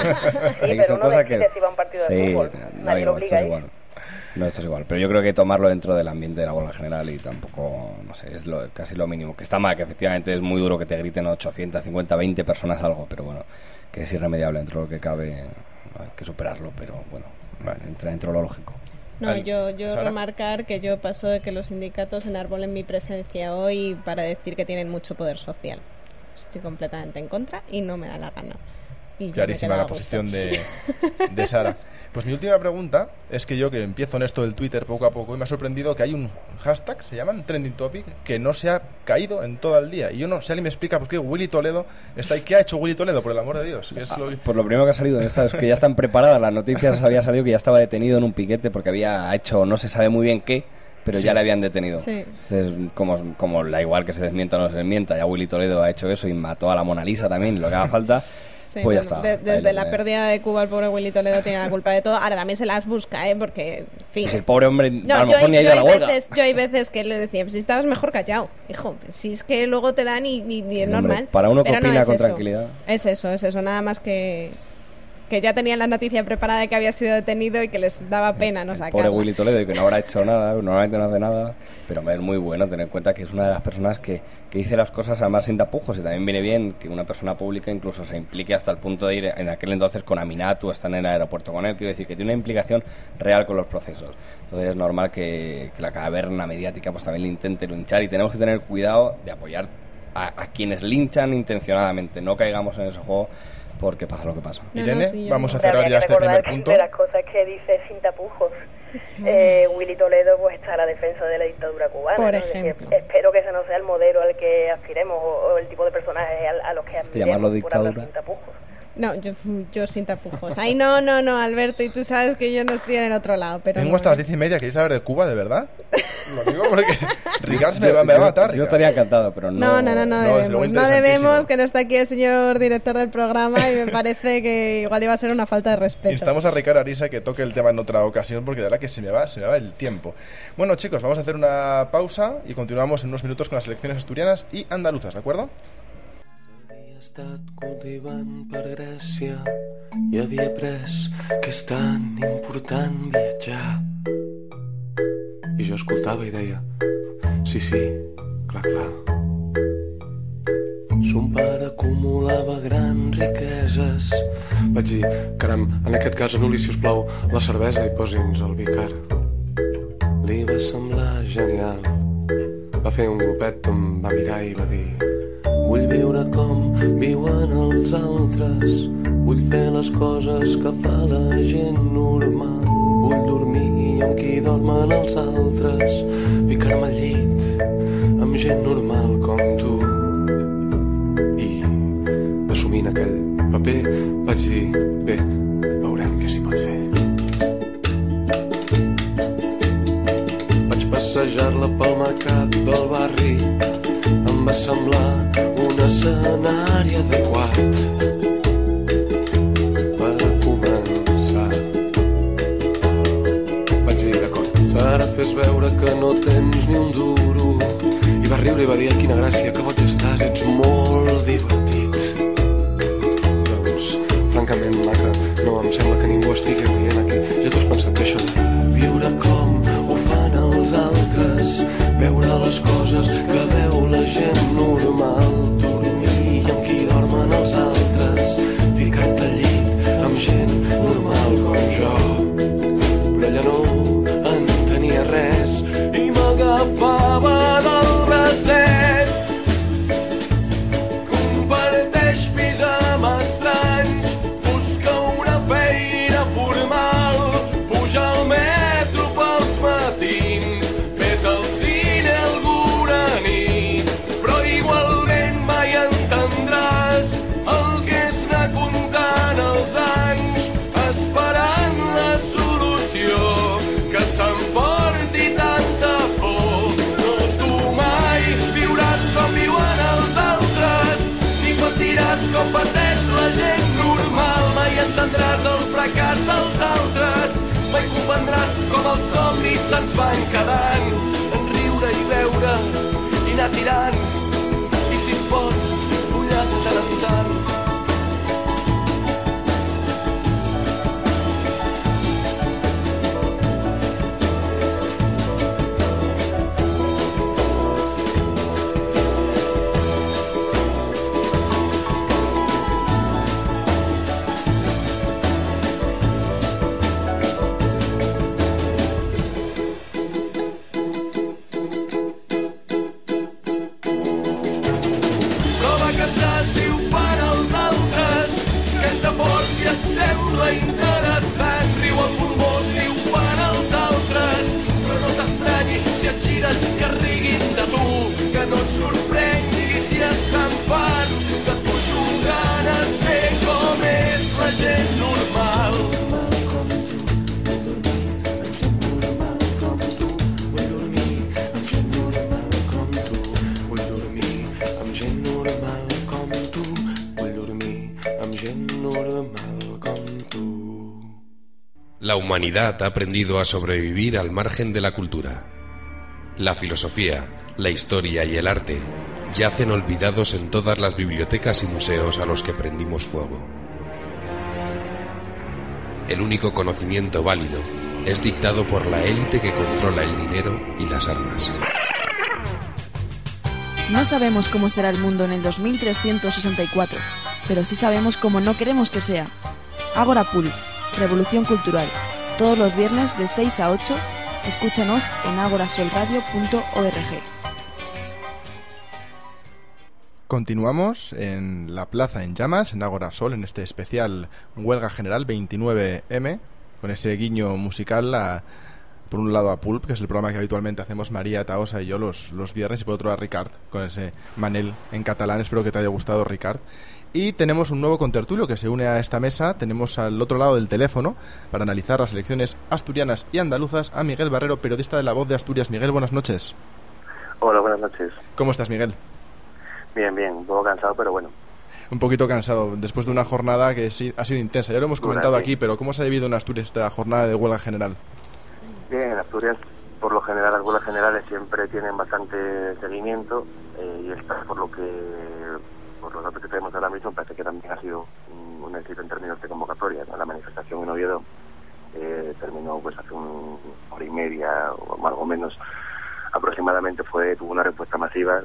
Sí, son cosas que... si va a un partido de fútbol, nadie lo obliga ahí. No, esto es igual, pero yo creo que tomarlo dentro del ambiente de la bola general y tampoco, no sé, es casi lo mínimo. Que está mal, que efectivamente es muy duro que te griten 850, 20 personas algo, pero bueno, que es irremediable dentro de lo que cabe, hay que superarlo, pero bueno, entra dentro de lo lógico. No, yo remarcar que yo paso de que los sindicatos enarbolen mi presencia hoy para decir que tienen mucho poder social. Estoy completamente en contra y no me da la gana. Clarísima la posición de Sara. Pues mi última pregunta es que yo, que empiezo en esto del Twitter poco a poco, y me ha sorprendido que hay un hashtag, se llama Trending Topic, que no se ha caído en todo el día. Y yo no sé, alguien me explica por qué Willy Toledo está ahí. ¿Qué ha hecho Willy Toledo, por el amor de Dios? Por lo primero que ha salido en esta es que ya están preparadas las noticias. Había salido que ya estaba detenido en un piquete porque había hecho no se sabe muy bien qué, pero ya le habían detenido. Sí. Entonces, como da igual que se desmienta o no se desmienta, ya Willy Toledo ha hecho eso y mató a la Mona Lisa también, lo que haga falta. Sí, pues ya está. Desde la pérdida de Cuba, el pobre Willy Toledo tiene la culpa de todo. Ahora también se las busca, porque, en fin. Pues el pobre hombre a lo mejor ni ha ido a la huelga. Yo hay veces que le decía, pues si estabas mejor callado, hijo, si es que luego te dan y es normal. Para uno que pero opina no con eso. Tranquilidad. Es eso, nada más que ya tenían la noticia preparada de que había sido detenido y que les daba pena no sacarla. Pobre Willy Toledo, y que no habrá hecho nada, normalmente no hace nada, pero es muy bueno tener en cuenta que es una de las personas que dice las cosas además sin tapujos, y también viene bien que una persona pública incluso se implique hasta el punto de ir en aquel entonces con Aminatu, estar en el aeropuerto con él, quiero decir que tiene una implicación real con los procesos. Entonces es normal que la caverna mediática pues también le intente linchar, y tenemos que tener cuidado de apoyar a quienes linchan intencionadamente, no caigamos en ese juego porque pasa lo que pasa. Irene, vamos a cerrar ya este primer punto. De las cosas que dice sin tapujos, Willy Toledo pues está a la defensa de la dictadura cubana. Por ¿no? ejemplo. Espero que ese no sea el modelo al que aspiremos o el tipo de personajes a los que aspiremos llamarlo por dictadura. hablar sin tapujos. No, yo sin tapujos. Ay, no, Alberto, y tú sabes que yo no estoy en el otro lado. Pero tengo hasta las 10:30, ¿queréis saber de Cuba, de verdad? Lo digo porque Ricard me va a matar. Yo estaría encantado, pero no debemos, que no está aquí el señor director del programa y me parece que igual iba a ser una falta de respeto. Instamos a Ricard Arisa que toque el tema en otra ocasión, porque de verdad que se me va el tiempo. Bueno, chicos, vamos a hacer una pausa y continuamos en unos minutos con las elecciones asturianas y andaluzas, ¿de acuerdo? estat cultivant per Grècia i havia après que és tan important viatjar. I jo escoltava i deia, sí, clar. Son pare acumulava grans riqueses. Vaig dir, caram, en aquest cas anul·li, si us plau, la cervesa i posi'ns el vi car. Li va semblar genial. Va fer un grupet, em va mirar i va dir, vull viure com viuen els altres, vull fer les coses que fa la gent normal, vull dormir amb qui dormen els altres, ficar-me al llit amb gent normal com tu. I, assumint aquell paper, vaig dir, bé, veurem què s'hi pot fer. Vaig passejar-la pel mercat del barri, em va semblar un escenari adequat per començar. Vaig dir, d'acord, ara fes veure que no tens ni un duro. I va riure i va dir, quina gràcia, que boig estàs, ets molt divertit. Doncs, francament, maca, no em sembla que ningú estigui rient aquí. Ja t'ho has pensat que això de viure com ho fan els altres, veure les coses que veu la gent normal, dormir amb qui dormen els altres, ficar-te al llit amb gent normal com jo. Però ella no entenia res i m'agafava del bracet. Comparteix pis amb estranys, busca una feina formal, puja al metro pels matins, ves al cine alguna nit, però igualment mai entendràs el que és anar comptant els anys, esperant la solució que s'emporti tanta por. No, tu mai viuràs com viuen els altres, ni patiràs com pateix la gent normal, mai entendràs el fracàs dels altres, mai comprendràs com els somnis se'ns van quedant, en riure i beure i anar tirant, i si es pot, follar de tant en tant. Prova a cantar si ho fan els altres, canta fort si et sembla interessant, riu al pulmó si ho fan els altres, però no t'estranyi si et gires i que riguin de tu, que no et sorprengui si estan fart, que et pujo gana ser com és la gent normal. La humanidad ha aprendido a sobrevivir al margen de la cultura. La filosofía, la historia y el arte yacen olvidados en todas las bibliotecas y museos a los que prendimos fuego. El único conocimiento válido es dictado por la élite que controla el dinero y las armas. No sabemos cómo será el mundo en el 2364, pero sí sabemos cómo no queremos que sea. Agora Pulp, Revolución Cultural. Todos los viernes de 6 a 8, escúchanos en agorasolradio.org. Continuamos en la Plaza en Llamas, en Ágora Sol, en este especial Huelga General 29M, con ese guiño musical por un lado a Pulp, que es el programa que habitualmente hacemos María Taosa y yo los viernes, y por otro a Ricard, con ese Manel en catalán. Espero que te haya gustado, Ricard. Y tenemos un nuevo contertulio que se une a esta mesa. Tenemos al otro lado del teléfono, para analizar las elecciones asturianas y andaluzas, a Miguel Barrero, periodista de La Voz de Asturias. Miguel, buenas noches. Hola, buenas noches. ¿Cómo estás, Miguel? Bien, un poco cansado, pero bueno. Un poquito cansado, después de una jornada que sí ha sido intensa. Ya lo hemos comentado aquí, pero ¿cómo se ha vivido en Asturias esta jornada de huelga general? Bien, en Asturias, por lo general, las huelgas generales siempre tienen bastante seguimiento, y esta, por por los datos que tenemos ahora mismo, parece que también ha sido un éxito en términos de convocatoria, ¿no? La manifestación en Oviedo terminó pues hace una hora y media o algo menos aproximadamente, tuvo una respuesta masiva.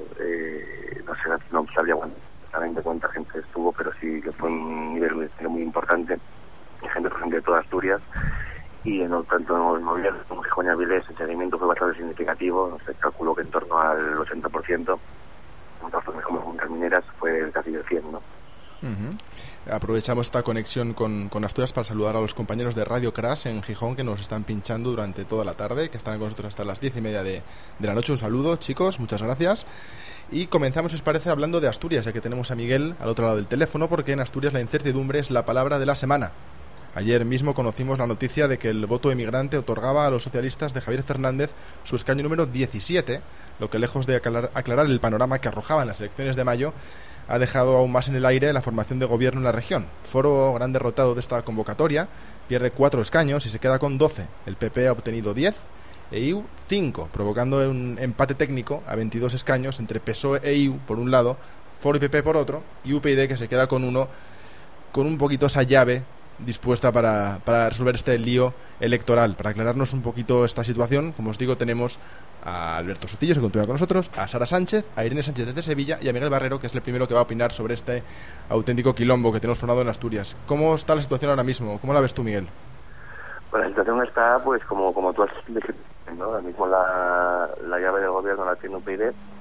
No sabía exactamente cuánta gente estuvo, pero sí que fue un nivel muy importante, de gente presente de toda Asturias, y tanto en Oviedo como en Gijón y Avilés el seguimiento fue bastante significativo. Se calculó que en torno al 80%, en otras zonas como en Mineras fue casi el 100%, ¿no? Aprovechamos esta conexión con Asturias para saludar a los compañeros de Radio Crash en Gijón, que nos están pinchando durante toda la tarde, que están con nosotros hasta las 10:30 de la noche. Un saludo, chicos, muchas gracias. Y comenzamos, si os parece, hablando de Asturias, ya que tenemos a Miguel al otro lado del teléfono, porque en Asturias la incertidumbre es la palabra de la semana. Ayer mismo conocimos la noticia de que el voto emigrante otorgaba a los socialistas de Javier Fernández su escaño número 17, lo que, lejos de aclarar el panorama que arrojaban las elecciones de mayo, ha dejado aún más en el aire la formación de gobierno en la región. Foro, gran derrotado de esta convocatoria, pierde 4 escaños y se queda con 12. El PP ha obtenido 10 e IU 5, provocando un empate técnico a 22 escaños entre PSOE e IU por un lado, Foro y PP por otro, y UPyD, que se queda con uno, con un poquito esa llave dispuesta para resolver este lío electoral. Para aclararnos un poquito esta situación, como os digo, tenemos a Alberto Sotillo, que continúa con nosotros, a Sara Sánchez, a Irene Sánchez desde Sevilla y a Miguel Barrero, que es el primero que va a opinar sobre este auténtico quilombo que tenemos formado en Asturias. ¿Cómo está la situación ahora mismo? ¿Cómo la ves tú, Miguel? Pues la situación está, pues, como tú has dicho, ¿no? Ahora mismo la llave del gobierno la tiene UPyD.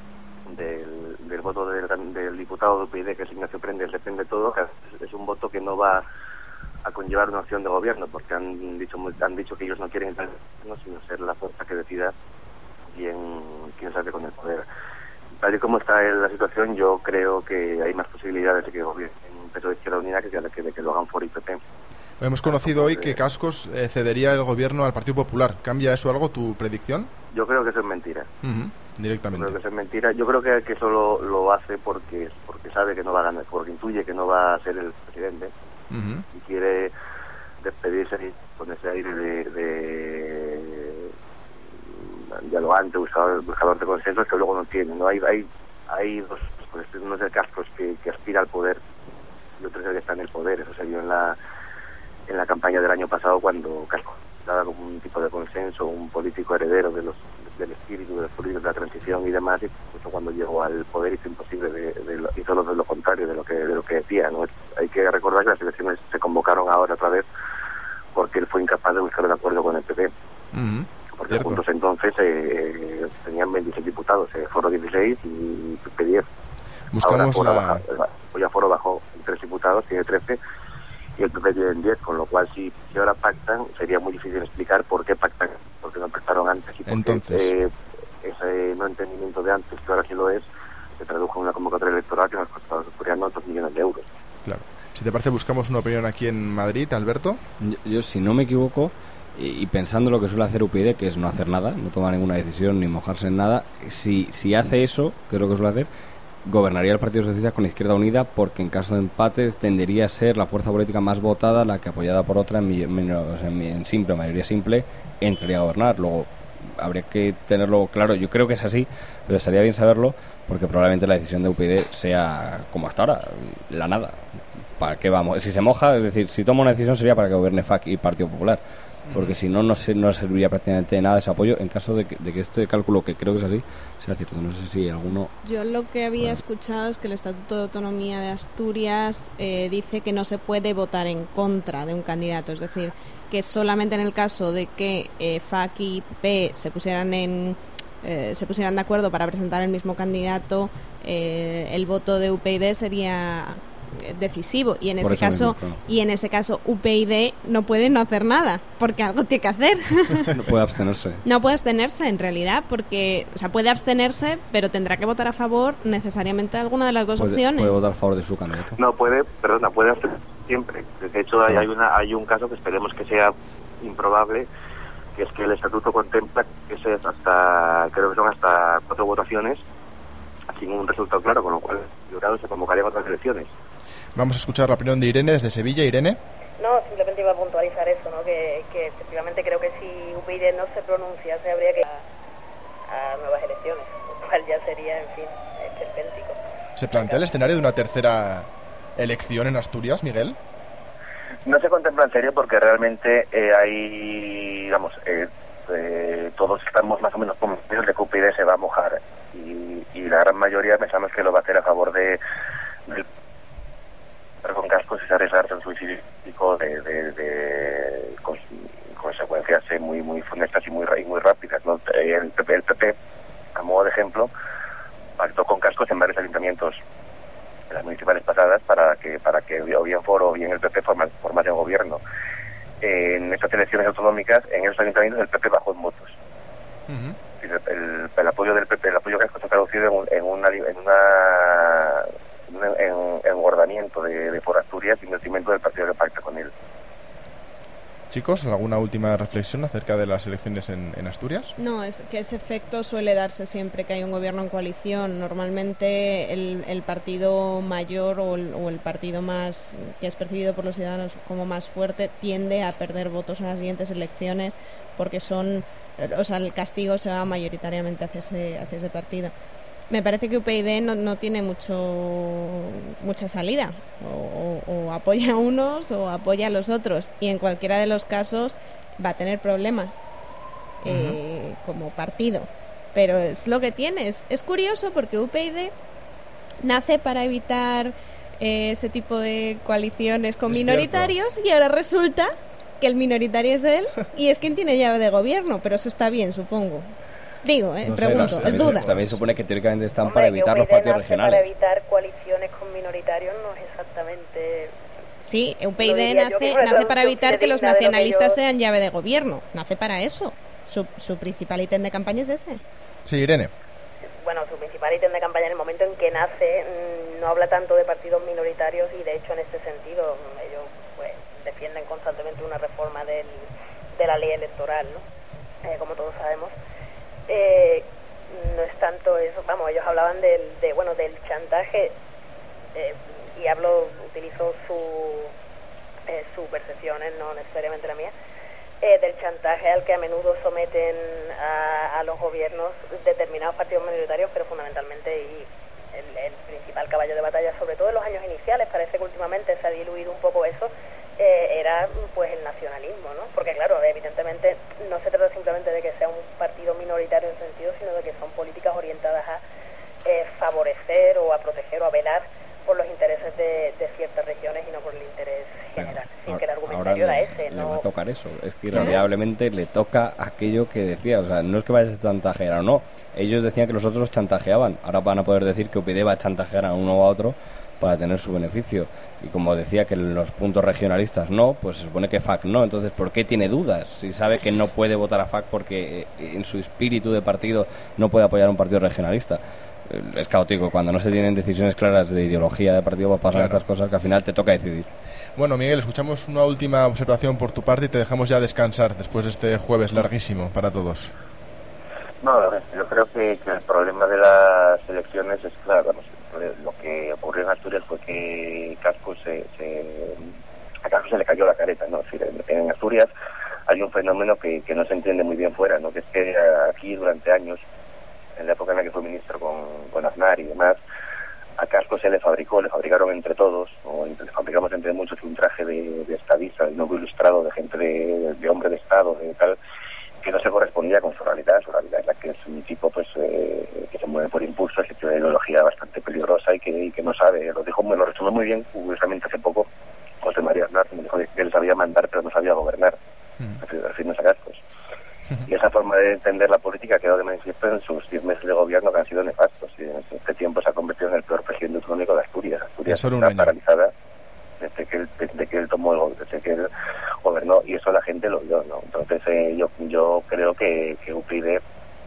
Del voto del diputado de UPyD, que es Ignacio Prendes, depende todo, que es un voto que no va a conllevar una opción de gobierno, porque han dicho que ellos no quieren entrar en el gobierno, sino ser la fuerza que decida quién sale con el poder. Tal y como está la situación, yo creo que hay más posibilidades de que gobierne un PSOE de Izquierda Unida que de que lo hagan Foro y PP. Hemos conocido hoy que Cascos cedería el gobierno al Partido Popular. ¿Cambia eso algo, tu predicción? Yo creo que eso es mentira. Directamente. Yo creo que eso es mentira. Yo creo que eso lo hace porque sabe que no va a ganar, porque intuye que no va a ser el presidente. Y quiere despedirse con ese aire de dialogante, buscador de consensos, que luego no tiene, ¿no? Hay dos, pues uno es el Cascos que aspira al poder y otro es el que está en el poder. Eso se vio en la campaña del año pasado, cuando Cascos daba como un tipo de consenso, un político heredero del espíritu de los políticos de la transición y demás, y justo cuando llegó al poder hizo imposible, hizo lo contrario de lo que decía, ¿no? Hay que recordar que las elecciones se convocaron ahora otra vez porque él fue incapaz de buscar un acuerdo con el PP. Porque Cierto. juntos entonces tenían 26 diputados, Foro 16 y PP 10. Buscamos Ahora Foro bajó 3 diputados, tiene 13, y el PP tiene 10, con lo cual si ahora pactan, sería muy difícil explicar por qué pactan, porque no pactaron antes, y porque entonces ese no entendimiento de antes, que ahora sí lo es, se tradujo en una convocatoria electoral que nos costó a los asturianos 2 millones de euros. Claro. Si te parece, buscamos una opinión aquí en Madrid, Alberto. Yo si no me equivoco, y pensando lo que suele hacer UPyD, que es no hacer nada, no tomar ninguna decisión ni mojarse en nada, si hace eso, que es lo que suele hacer, gobernaría el Partido Socialista con Izquierda Unida, porque en caso de empates tendería a ser la fuerza política más votada, la que apoyada por otra en simple, mayoría simple, entraría a gobernar. Luego habría que tenerlo claro, yo creo que es así, pero estaría bien saberlo, porque probablemente la decisión de UPyD sea como hasta ahora, la nada. ¿Para qué vamos? Si se moja, es decir, si toma una decisión sería para que gobierne FAC y Partido Popular, porque si no, no serviría prácticamente de nada ese apoyo en caso de que este cálculo, que creo que es así, sea cierto. No sé si alguno... Yo lo que había escuchado es que el Estatuto de Autonomía de Asturias dice que no se puede votar en contra de un candidato, es decir, que solamente en el caso de que FAC y PP se pusieran de acuerdo para presentar el mismo candidato, el voto de UPyD sería decisivo, y en ese caso UPyD no puede no hacer nada, porque algo tiene que hacer. No puede abstenerse. No puede abstenerse en realidad, porque, o sea, puede abstenerse, pero tendrá que votar a favor necesariamente de alguna de las dos opciones. Puede votar a favor de su candidato. Puede abstenerse siempre. De hecho, hay un caso que esperemos que sea improbable, que es que el estatuto contempla que creo que son hasta 4 votaciones sin un resultado claro, con lo cual el jurado se convocaría a otras elecciones. Vamos a escuchar la opinión de Irene desde Sevilla. Irene. No, simplemente iba a puntualizar eso, ¿no? Que efectivamente creo que si UPyD no se pronuncia, habría que ir a nuevas elecciones, lo cual ya sería, en fin, esperpéntico. ¿Se plantea el escenario de una tercera elección en Asturias, Miguel? No se contempla en serio porque realmente hay, digamos, todos estamos más o menos convencidos de que UPyD se va a mojar y la gran mayoría pensamos que lo va a hacer a favor del con cascos y se arriesgarse en suicidio de consecuencias muy funestas y muy rápidas, ¿no? El PP, a modo de ejemplo, pactó con cascos en varios ayuntamientos en las municipales pasadas para que o bien Foro o bien el PP formasen gobierno. En estas elecciones autonómicas, en esos ayuntamientos el PP bajó en votos. El apoyo del PP, el apoyo casco se ha traducido en un engordamiento de por Asturias y un crecimiento del partido que pacta con él. Chicos, ¿alguna última reflexión acerca de las elecciones en Asturias? No, es que ese efecto suele darse siempre que hay un gobierno en coalición. Normalmente el partido mayor o el partido más que es percibido por los ciudadanos como más fuerte tiende a perder votos en las siguientes elecciones porque el castigo se va mayoritariamente hacia ese partido. Me parece que UPyD no tiene mucha salida, o apoya a unos o apoya a los otros, y en cualquiera de los casos va a tener problemas como partido, pero es lo que tienes. Es curioso porque UPyD nace para evitar ese tipo de coaliciones con minoritarios y ahora resulta que el minoritario es él y es quien tiene llave de gobierno, pero eso está bien, supongo. Digo, no pregunto, sé, es duda. También supone que teóricamente están para evitar los partidos regionales. Para evitar coaliciones con minoritarios no es exactamente... Sí, UPyD nace para evitar que los nacionalistas sean llave de gobierno. Nace para eso. Su principal ítem de campaña es ese. Sí, Irene. Bueno, su principal ítem de campaña en el momento en que nace no habla tanto de partidos minoritarios y de hecho en este sentido ellos pues defienden constantemente una reforma de la ley electoral, ¿no? Como todos sabemos. No es tanto eso, vamos, ellos hablaban del chantaje y utilizo su percepción, no necesariamente la mía, del chantaje al que a menudo someten a los gobiernos determinados partidos minoritarios, pero fundamentalmente el principal caballo de batalla, sobre todo en los años iniciales, parece que últimamente se ha diluido un poco eso, era pues el nacionalismo, ¿no? Porque claro, evidentemente no se trata simplemente de que sea un partido minoritario en sentido, sino de que son políticas orientadas a favorecer o a proteger o a velar por los intereses de ciertas regiones y no por el interés general. Sin que el argumentario era ese, le ¿no? va a tocar eso, es que irremediablemente le toca aquello que decía, o sea, no es que vaya a chantajear o no, ellos decían que los otros chantajeaban, ahora van a poder decir que UPyD va a chantajear a uno o a otro para tener su beneficio, y como decía que los puntos regionalistas no, pues se supone que FAC no, entonces ¿por qué tiene dudas? Si sabe que no puede votar a FAC porque en su espíritu de partido no puede apoyar a un partido regionalista. Es caótico, cuando no se tienen decisiones claras de ideología de partido, pues pasan estas cosas que al final te toca decidir. Bueno, Miguel, escuchamos una última observación por tu parte y te dejamos ya descansar después de este jueves larguísimo para todos. No, yo creo que el problema de las elecciones es claro, vamos, lo que ocurrió en Asturias fue que a Casco se le cayó la careta, ¿no? Es decir, en Asturias hay un fenómeno que no se entiende muy bien fuera, ¿no? Que es que aquí durante años, en la época en la que fue ministro con Aznar y demás, a Casco le fabricaron entre todos, o le fabricamos entre muchos un traje de estadista, de nuevo ilustrado, de gente de hombre de Estado, de tal, que no se correspondía con su realidad. Su realidad es la que es un tipo pues que se mueve por impulsos, que tiene una ideología bastante peligrosa y que no sabe, lo resumió muy bien, curiosamente hace poco, José María Aznar, me dijo que él sabía mandar pero no sabía gobernar, refiriéndose a Cascos. Y esa forma de entender la política quedó de manifiesto en sus 10 meses de gobierno, que han sido nefastos, y en este tiempo se ha convertido en el peor presidente autonómico de Asturias. Asturias está paralizada desde que él gobernó, y eso la gente lo vio, ¿no? Entonces yo creo que UPyD,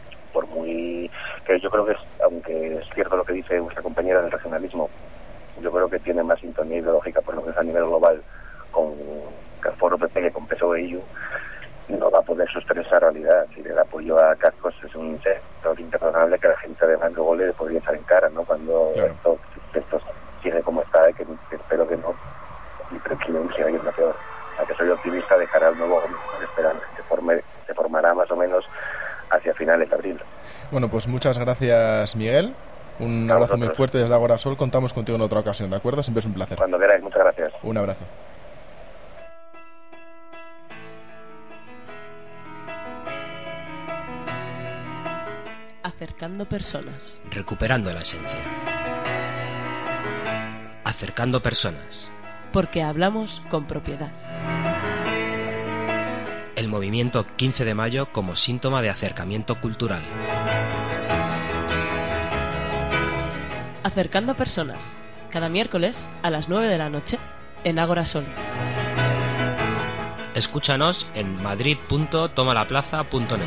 yo creo que aunque es cierto lo que dice vuestra compañera del regionalismo, yo creo que tiene más sintonía ideológica por lo que es a nivel global con el Foro PP que con PSOE y no va a poder sostener esa realidad. Si el apoyo a Cascos es un sector imperdonable que la gente además luego le podría echar en cara, ¿no? Cuando esto sigue como está, que espero que no, y prefiero que siga yendo peor. A que soy optimista de cara al nuevo gobierno, esperando que se formará más o menos hacia finales de abril. Bueno, pues muchas gracias, Miguel. Un A abrazo muy vosotros. fuerte desde Agora Sol. Contamos contigo en otra ocasión, ¿de acuerdo? Siempre es un placer. Cuando queráis, muchas gracias. Un abrazo. Acercando personas. Recuperando la esencia. Acercando personas. Porque hablamos con propiedad. El movimiento 15 de mayo como síntoma de acercamiento cultural. Acercando personas. Cada miércoles a las 9 de la noche en Agora Sol. Escúchanos en madrid.tomalaplaza.net.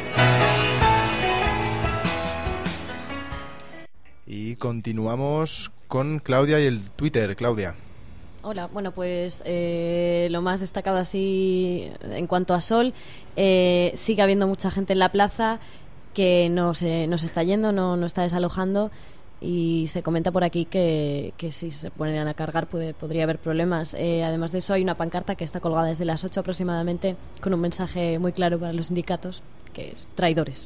Y continuamos con Claudia y el Twitter. Claudia. Hola, bueno, pues lo más destacado así en cuanto a sol, sigue habiendo mucha gente en la plaza que no se está yendo, no está desalojando, y se comenta por aquí que si se ponen a cargar podría haber problemas. Además de eso, hay una pancarta que está colgada desde las 8 aproximadamente con un mensaje muy claro para los sindicatos, que es traidores.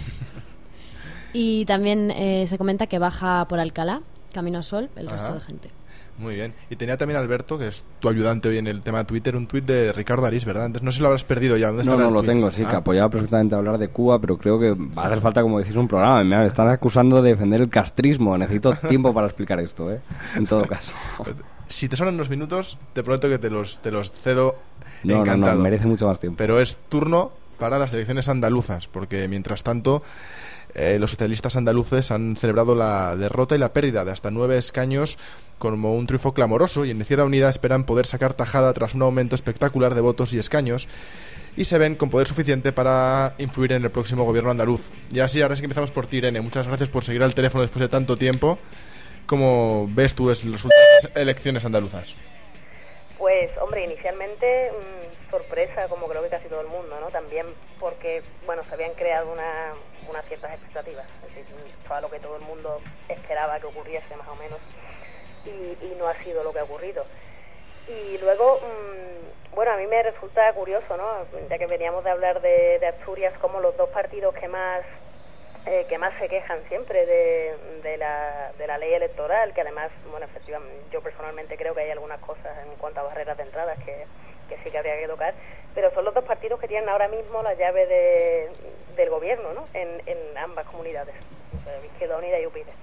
Y también se comenta que baja por Alcalá, camino a Sol, el resto de gente. Muy bien. Y tenía también Alberto, que es tu ayudante hoy en el tema de Twitter, un tuit de Ricardo Arís, ¿verdad? Entonces no sé si lo habrás perdido ya. ¿Dónde está No, el lo tuit? tengo, sí, que apoyaba perfectamente a hablar de Cuba, pero creo que va a hacer falta, como decís, un programa. Me están acusando de defender el castrismo. Necesito tiempo para explicar esto, en todo caso. Si te sobran unos minutos, te prometo que te los cedo encantado. No, merece mucho más tiempo. Pero es turno para las elecciones andaluzas, porque mientras tanto los socialistas andaluces han celebrado la derrota y la pérdida de hasta 9 escaños como un triunfo clamoroso, y en Izquierda Unida esperan poder sacar tajada tras un aumento espectacular de votos y escaños, y se ven con poder suficiente para influir en el próximo gobierno andaluz. Y así, ahora sí que empezamos por ti, Irene. Muchas gracias por seguir al teléfono después de tanto tiempo. ¿Cómo ves tú las últimas elecciones andaluzas? Pues, hombre, inicialmente sorpresa, como creo que casi todo el mundo, ¿no? También porque, bueno, se habían creado unas ciertas expectativas, es decir, todo lo que todo el mundo esperaba que ocurriese, más o menos, y no ha sido lo que ha ocurrido. Y luego, bueno, a mí me resulta curioso, ¿no? Ya que veníamos de hablar de Asturias, como los dos partidos que más se quejan siempre de la ley electoral, que además, bueno, efectivamente, yo personalmente creo que hay algunas cosas en cuanto a barreras de entradas que sí que habría que tocar, pero son los dos partidos que tienen ahora mismo la llave del gobierno, ¿no? En ambas comunidades, Izquierda Unida y UPyD.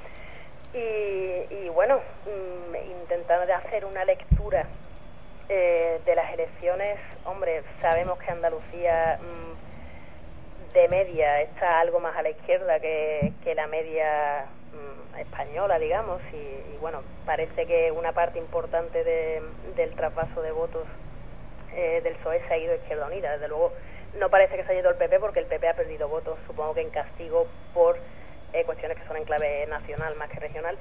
Y bueno, intentando de hacer una lectura de las elecciones, hombre, sabemos que Andalucía de media está algo más a la izquierda que la media española, digamos, y bueno, parece que una parte importante del trasvaso de votos del PSOE se ha ido a Izquierda Unida. Desde luego no parece que se haya ido el PP, porque el PP ha perdido votos, supongo que en castigo por cuestiones que son en clave nacional más que regional,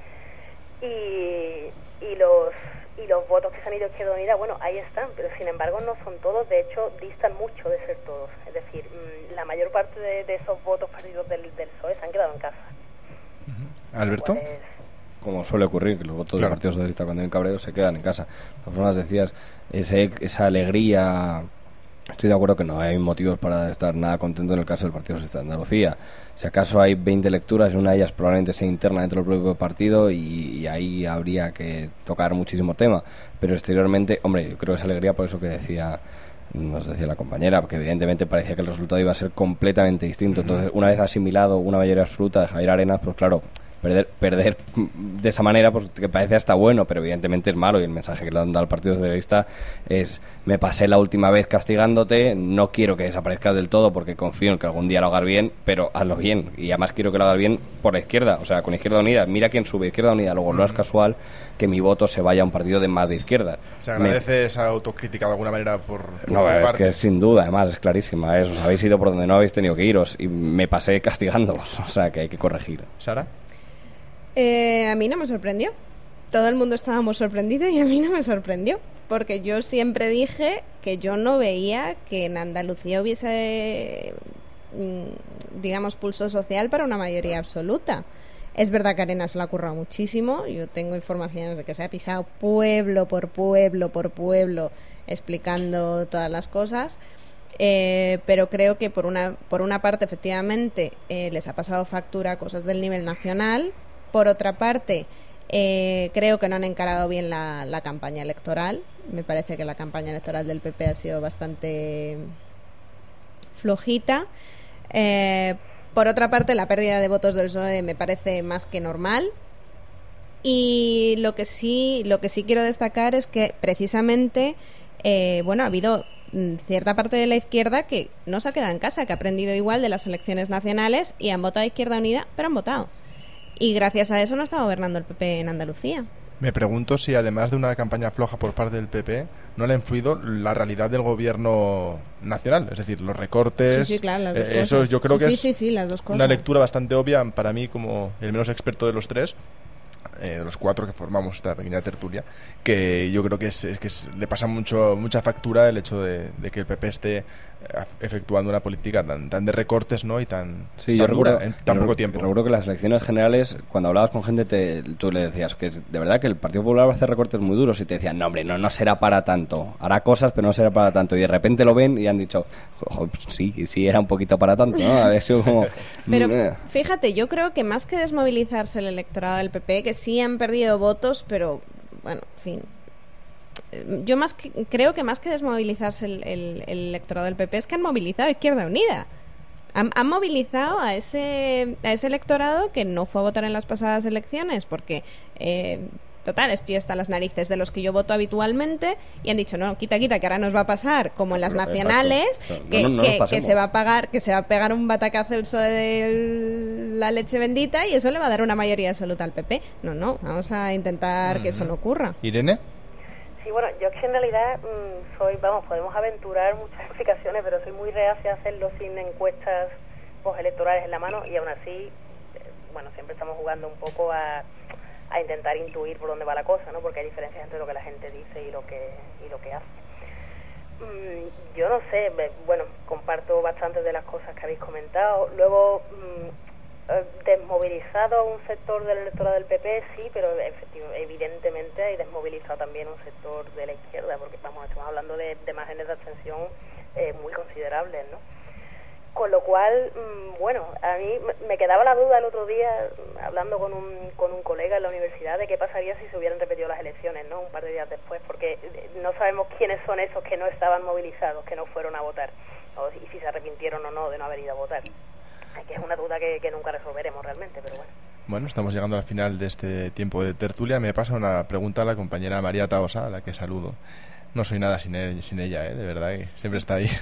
y los votos que se han ido a Izquierda Unida, bueno, ahí están, pero sin embargo no son todos, de hecho distan mucho de ser todos, es decir, la mayor parte de esos votos perdidos del PSOE se han quedado en casa. ¿Alberto? Pues, como suele ocurrir, que los votos del Partido Socialista cuando hay un cabreo se quedan en casa. De todas formas, decías, esa alegría. Estoy de acuerdo que no hay motivos para estar nada contento en el caso del Partido Socialista de Andalucía. Si acaso hay 20 lecturas, y una de ellas probablemente sea interna dentro del propio partido, y ahí habría que tocar muchísimo tema. Pero exteriormente, hombre, yo creo que esa alegría, por eso que nos decía la compañera, porque evidentemente parecía que el resultado iba a ser completamente distinto. Entonces, una vez asimilado una mayoría absoluta de Javier Arenas, pues claro, perder de esa manera, pues que parece hasta bueno, pero evidentemente es malo, y el mensaje que le han dado al Partido Socialista es: me pasé la última vez castigándote, no quiero que desaparezcas del todo porque confío en que algún día lo hagas bien, pero hazlo bien, y además quiero que lo hagas bien por la izquierda, o sea, con Izquierda Unida. Mira quién sube, Izquierda Unida. Luego no es casual que mi voto se vaya a un partido de más de izquierda. ¿Se agradece esa autocrítica de alguna manera por no, tu es parte? que sin duda, además es clarísima, os habéis ido por donde no habéis tenido que iros, y me pasé castigándoos, o sea, que hay que corregir. ¿Sara? A mí no me sorprendió. Todo el mundo estábamos sorprendidos y a mí no me sorprendió, porque yo siempre dije que yo no veía que en Andalucía hubiese, digamos, pulso social para una mayoría absoluta. Es verdad que Arenas se la ha currado muchísimo. Yo tengo informaciones de que se ha pisado pueblo por pueblo por pueblo explicando todas las cosas. Pero creo que por una parte efectivamente les ha pasado factura cosas del nivel nacional, Por otra parte, creo que no han encarado bien la campaña electoral. Me parece que la campaña electoral del PP ha sido bastante flojita. Por otra parte, la pérdida de votos del PSOE me parece más que normal. Y lo que sí quiero destacar es que precisamente ha habido cierta parte de la izquierda que no se ha quedado en casa, que ha aprendido igual de las elecciones nacionales y han votado a Izquierda Unida, pero han votado. Y gracias a eso no está gobernando el PP en Andalucía. Me pregunto si además de una campaña floja por parte del PP, no le ha influido la realidad del gobierno nacional, es decir, los recortes. Sí, claro, las dos cosas. Eso yo creo que es las dos cosas. Una lectura bastante obvia para mí, como el menos experto de los tres, de los cuatro que formamos esta pequeña tertulia, que yo creo que le pasa mucha factura el hecho de que el PP esté efectuando una política tan de recortes, ¿no? Y tan dura en tan poco tiempo. Recuerdo que las elecciones generales, cuando hablabas con gente, tú le decías que de verdad que el Partido Popular va a hacer recortes muy duros, y te decían, no hombre, no será para tanto, hará cosas pero no será para tanto, y de repente lo ven y han dicho, sí era un poquito para tanto, ¿no? A ver si como... Pero fíjate, yo creo que más que desmovilizarse el electorado del PP, que sí han perdido votos, pero bueno, en fin, yo creo que más que desmovilizarse el electorado del PP es que han movilizado a Izquierda Unida. Han movilizado a ese electorado que no fue a votar en las pasadas elecciones porque total, estoy hasta las narices de los que yo voto habitualmente, y han dicho, no, quita, que ahora nos va a pasar como en las nacionales, que se va a pegar un batacazo el PSOE de la leche bendita, y eso le va a dar una mayoría absoluta al PP. No, vamos a intentar que eso no ocurra. ¿Irene? Sí, bueno, yo que en realidad podemos aventurar muchas explicaciones, pero soy muy reacia a hacerlo sin encuestas postelectorales en la mano, y aún así, siempre estamos jugando un poco a intentar intuir por dónde va la cosa, ¿no? Porque hay diferencias entre lo que la gente dice y lo que hace. Yo no sé, comparto bastantes de las cosas que habéis comentado. Luego, desmovilizado a un sector del electorado del PP, sí, pero evidentemente hay desmovilizado también un sector de la izquierda, porque estamos hablando de márgenes de abstención muy considerables, ¿no? Con lo cual, a mí me quedaba la duda el otro día, hablando con un colega en la universidad, de qué pasaría si se hubieran repetido las elecciones, ¿no? Un par de días después, porque no sabemos quiénes son esos que no estaban movilizados, que no fueron a votar, y si se arrepintieron o no de no haber ido a votar. Que es una duda que nunca resolveremos realmente, pero bueno. Bueno, estamos llegando al final de este tiempo de tertulia. Me pasa una pregunta a la compañera María Taosa, a la que saludo. No soy nada sin ella, de verdad, que siempre está ahí.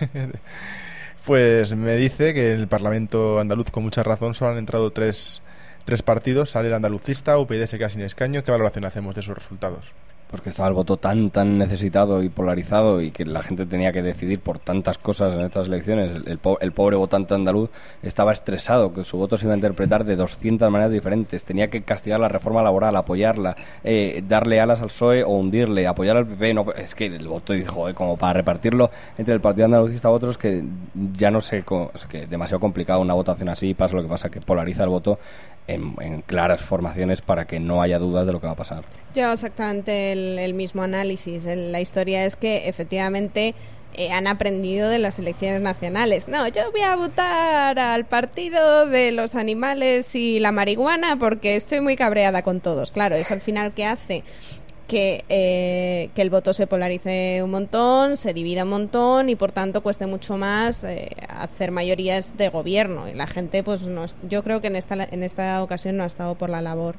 Pues me dice que en el Parlamento andaluz, con mucha razón, solo han entrado tres partidos. Sale el andalucista, UPyD se queda sin escaño. ¿Qué valoración hacemos de esos resultados? Pues que estaba el voto tan necesitado y polarizado, y que la gente tenía que decidir por tantas cosas en estas elecciones. El pobre votante andaluz estaba estresado, que su voto se iba a interpretar de 200 maneras diferentes. Tenía que castigar la reforma laboral, apoyarla, darle alas al PSOE o hundirle, apoyar al PP. No, es que el voto, dijo, como para repartirlo entre el partido andalucista a otros, que ya no sé, es que demasiado complicado una votación así. Pasa lo que pasa, que polariza el voto en claras formaciones para que no haya dudas de lo que va a pasar. Yo exactamente el mismo análisis. La historia es que efectivamente han aprendido de las elecciones nacionales. No, yo voy a votar al partido de los animales y la marihuana porque estoy muy cabreada con todos. Claro, eso al final, ¿qué hace? Que el voto se polarice un montón, se divida un montón, y por tanto cueste mucho más hacer mayorías de gobierno. Y la gente, pues yo creo que en esta ocasión no ha estado por la labor.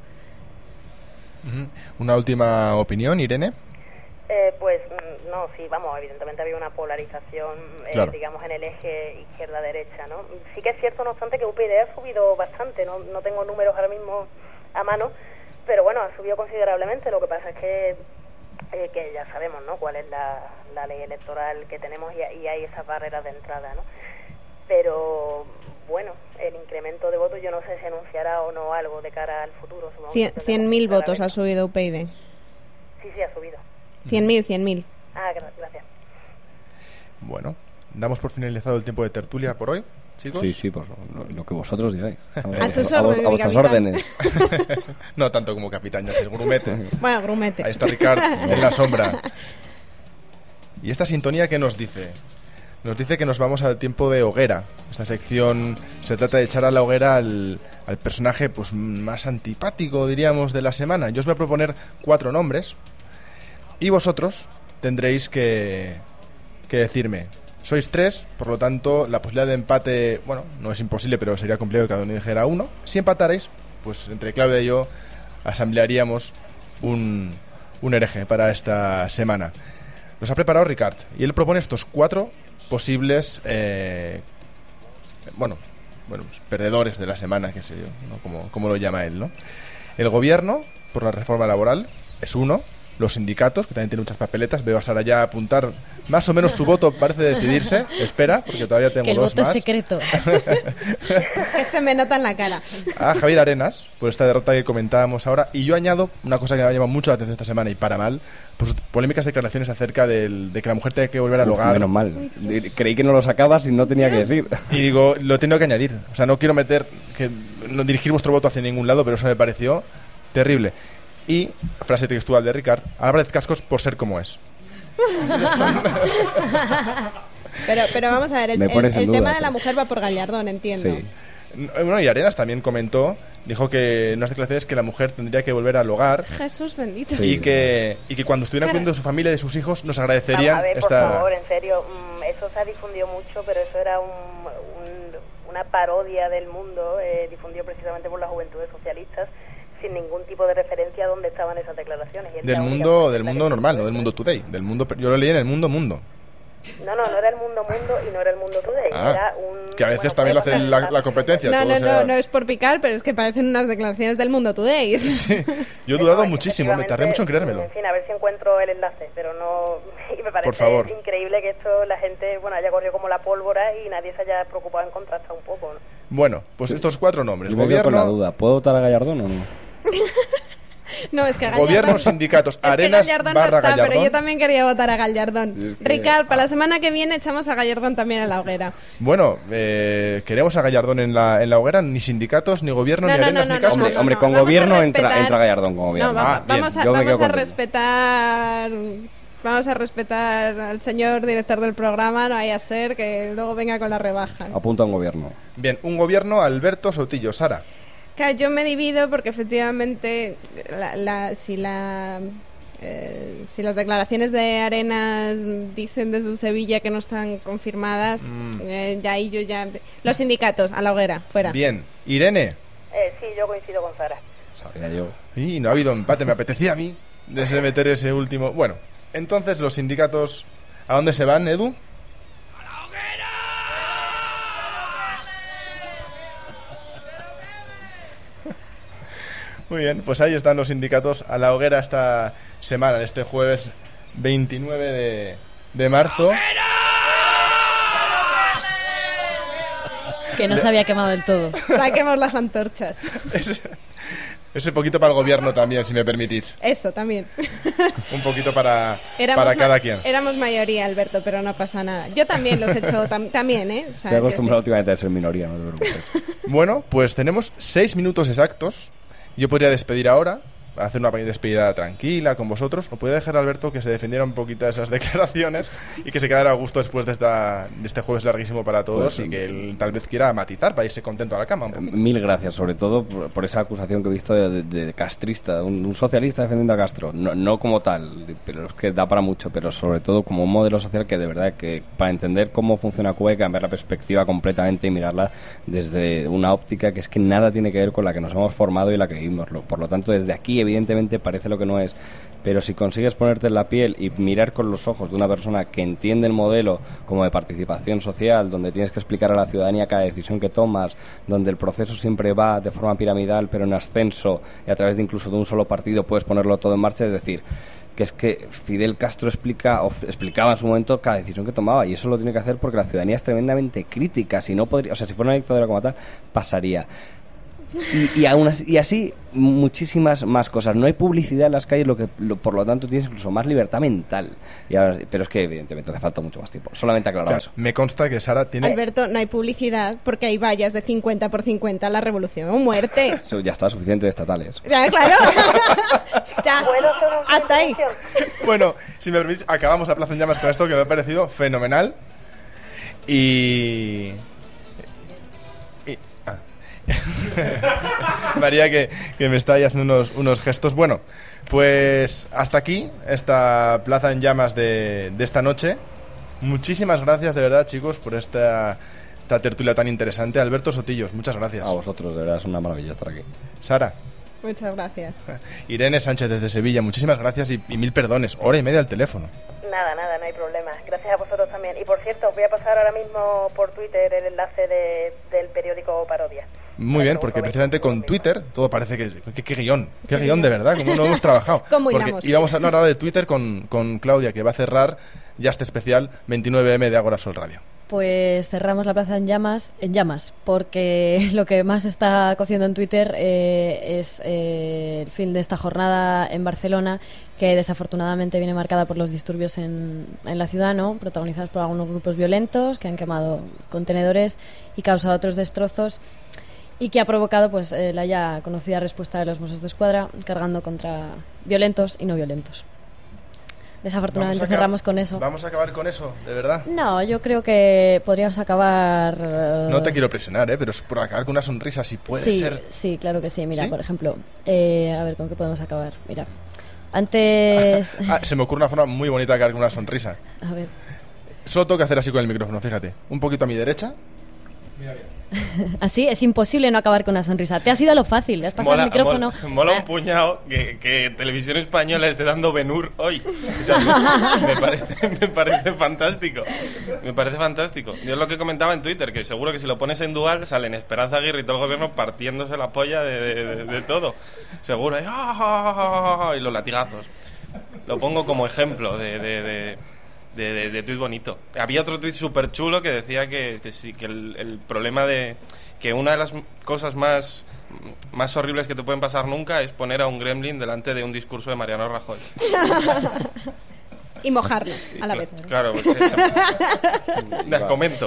Una última opinión, Irene. Evidentemente había una polarización, claro, digamos, en el eje izquierda-derecha, ¿no? Sí que es cierto, no obstante, que UPyD ha subido bastante, no tengo números ahora mismo a mano, pero ha subido considerablemente. Lo que pasa es que ya sabemos, ¿no?, cuál es la ley electoral que tenemos, y hay esas barreras de entrada, ¿no? Pero el incremento de votos yo no sé si anunciará o no algo de cara al futuro. 100.000 votos ha subido UPyD. Sí, ha subido. 100.000. Ah, gracias. Bueno, damos por finalizado el tiempo de tertulia por hoy, chicos. Sí, por lo que vosotros digáis. A vuestras órdenes. No tanto como capitán, ya es el grumete. Bueno, grumete. Ahí está Ricard, en la sombra. ¿Y esta sintonía qué nos dice? Nos dice que nos vamos al tiempo de hoguera. Esta sección se trata de echar a la hoguera al personaje pues más antipático, diríamos, de la semana. Yo os voy a proponer 4 nombres y vosotros tendréis que decirme. Sois 3, por lo tanto la posibilidad de empate, bueno, no es imposible, pero sería complicado que cada uno dijera 1. Si empataréis, pues entre Claudia y yo asamblearíamos un hereje para esta semana. Los ha preparado Ricard y él propone estos 4 posibles pues, perdedores de la semana, qué sé yo, ¿no? Como lo llama él, ¿no? El gobierno, por la reforma laboral, es 1. Los sindicatos, que también tienen muchas papeletas. Veo a Sara ya apuntar más o menos su voto, parece decidirse. Espera, porque todavía tengo 2 más. Que el voto es secreto. Que se me nota en la cara. A Javier Arenas, por esta derrota que comentábamos ahora. Y yo añado una cosa que me ha llamado mucho la atención esta semana, y para mal, pues polémicas declaraciones acerca de que la mujer tiene que volver al hogar. Menos mal. Creí que no lo sacabas y no tenía que decir. Y digo, lo tengo que añadir. O sea, no quiero no dirigir vuestro voto hacia ningún lado, pero eso me pareció terrible. Y, frase textual de Ricard, Álvarez Cascos por ser como es. Pero vamos a ver, el tema de la mujer va por Gallardón, entiendo. Sí. Bueno, y Arenas también comentó, dijo que en unas declaraciones que la mujer tendría que volver al hogar. Jesús bendito. Y que cuando estuvieran cuidando de su familia y de sus hijos nos agradecerían. Vamos a ver, por favor, en serio, eso se ha difundido mucho, pero eso era una parodia del Mundo, difundido precisamente por las juventudes socialistas, sin ningún tipo de referencia a dónde estaban esas declaraciones. Y del mundo normal, no del Mundo Today. Yo lo leí en el Mundo. No era el Mundo y no era el Mundo Today. Era que a veces también lo hace la competencia. No es por picar, pero es que parecen unas declaraciones del Mundo Today. Sí, yo he dudado muchísimo, me tardé mucho en creérmelo. En fin, a ver si encuentro el enlace, pero no... Y me parece por favor. Increíble que esto la gente haya corrido como la pólvora y nadie se haya preocupado en contrastar un poco, ¿no? Bueno, pues estos 4 nombres. Yo me quedo con la duda, ¿puedo votar a Gallardón o no? No, es que Gallardón, gobierno, sindicatos, Arenas Gallardón barra no está, Gallardón. pero yo también quería votar a Gallardón. Es que... Ricard, para la semana que viene echamos a Gallardón también a la hoguera. Bueno, queremos a Gallardón en la hoguera, ni sindicatos, ni gobierno, ni Arenas, ni Cascos. Hombre, con gobierno entra Gallardón con gobierno. Vamos a respetar al señor director del programa, no vaya a ser que luego venga con las rebajas. Apunta a un gobierno. Bien, un gobierno, Alberto Sotillo. Sara. Claro, yo me divido porque efectivamente si las declaraciones de Arenas dicen desde Sevilla que no están confirmadas, los sindicatos, a la hoguera, fuera. Bien, Irene. Sí, yo coincido con Sara. Sabía yo. Y no ha habido empate, me apetecía a mí meter ese último. Bueno, entonces los sindicatos, ¿a dónde se van, Edu? Muy bien, pues ahí están los sindicatos a la hoguera esta semana, este jueves 29 de marzo. Que no se había quemado del todo. Saquemos las antorchas. Ese poquito para el gobierno también, si me permitís. Eso, también. Un poquito para cada quien. Éramos mayoría, Alberto, pero no pasa nada. Yo también los he hecho también, ¿eh? O sea, estoy acostumbrado últimamente a ser minoría, no te preocupes. Bueno, pues tenemos 6 minutos exactos. Yo podría despedir ahora, hacer una pequeña despedida tranquila con vosotros, o podría dejar a Alberto que se defendiera un poquito de esas declaraciones y que se quedara a gusto después de este jueves larguísimo para todos, y que él tal vez quiera matizar para irse contento a la cama. Mil gracias, sobre todo por esa acusación que he visto de castrista, un socialista defendiendo a Castro, no como tal, pero es que da para mucho, pero sobre todo como un modelo social que de verdad que para entender cómo funciona Cuba hay que cambiar la perspectiva completamente y mirarla desde una óptica que es que nada tiene que ver con la que nos hemos formado y la que vivimos. Por lo tanto, desde aquí evidentemente parece lo que no es, pero si consigues ponerte en la piel y mirar con los ojos de una persona que entiende el modelo como de participación social, donde tienes que explicar a la ciudadanía cada decisión que tomas, donde el proceso siempre va de forma piramidal pero en ascenso, y a través de incluso de un solo partido puedes ponerlo todo en marcha, es decir, que es que Fidel Castro explicaba en su momento cada decisión que tomaba, y eso lo tiene que hacer porque la ciudadanía es tremendamente crítica. Si no podría, o sea, si fuera una dictadura como tal, pasaría. Y así muchísimas más cosas. No hay publicidad en las calles, por lo tanto tienes incluso más libertad mental. Pero es que evidentemente hace falta mucho más tiempo. Solamente aclarar eso. Me consta que Sara tiene... Alberto, no hay publicidad porque hay vallas de 50 por 50 la revolución o muerte. Eso ya está suficiente de estatales. Ya, claro. Ya. Hasta ahí. Bueno, si me permitís, acabamos a Plaza en Llamas con esto, que me ha parecido fenomenal. María que me está ahí haciendo unos gestos. Bueno, pues hasta aquí esta Plaza en Llamas de esta noche. Muchísimas gracias de verdad, chicos, por esta tertulia tan interesante. Alberto Sotillos, muchas gracias. A vosotros, de verdad, es una maravilla estar aquí. Sara. Muchas gracias. Irene Sánchez desde Sevilla, muchísimas gracias y mil perdones. Hora y media al teléfono. Nada, no hay problema. Gracias a vosotros también. Y por cierto, voy a pasar ahora mismo por Twitter el enlace del periódico Parodia. Muy bien, porque precisamente con Twitter todo parece que qué guión de verdad, como no hemos trabajado. ¿Cómo porque hilamos? íbamos a hablar ahora de Twitter con Claudia, que va a cerrar ya este especial 29M de Ágora Sol Radio. Pues cerramos la plaza en llamas, porque lo que más está cociendo en Twitter es el fin de esta jornada en Barcelona, que desafortunadamente viene marcada por los disturbios en la ciudad, ¿no? Protagonizados por algunos grupos violentos que han quemado contenedores y causado otros destrozos, y que ha provocado pues la ya conocida respuesta de los Mossos d'Esquadra cargando contra violentos y no violentos. Desafortunadamente cerramos con eso. ¿Vamos a acabar con eso, de verdad? No, yo creo que podríamos acabar... No te quiero presionar, pero es por acabar con una sonrisa, si puede ser. Sí, claro que sí. Mira, ¿Sí? por ejemplo, a ver, ¿con qué podemos acabar? Mira, antes... Se me ocurre una forma muy bonita de acabar con una sonrisa. A ver. Solo tengo que hacer así con el micrófono, fíjate. Un poquito a mi derecha. Mira bien. Así es imposible no acabar con una sonrisa. Te has ido a lo fácil, le has pasado el micrófono. Mola un puñado que Televisión Española esté dando Ben-Hur hoy. O sea, me parece fantástico. Me parece fantástico. Yo es lo que comentaba en Twitter, que seguro que si lo pones en dual salen Esperanza Aguirre y todo el gobierno partiéndose la polla de todo. Seguro. Y los latigazos. Lo pongo como ejemplo de tuit bonito. Había otro tuit súper chulo que decía que sí, que el problema de que una de las cosas más horribles que te pueden pasar nunca es poner a un gremlin delante de un discurso de Mariano Rajoy. Y mojarlo a la vez. Claro, pues eso. Les comento.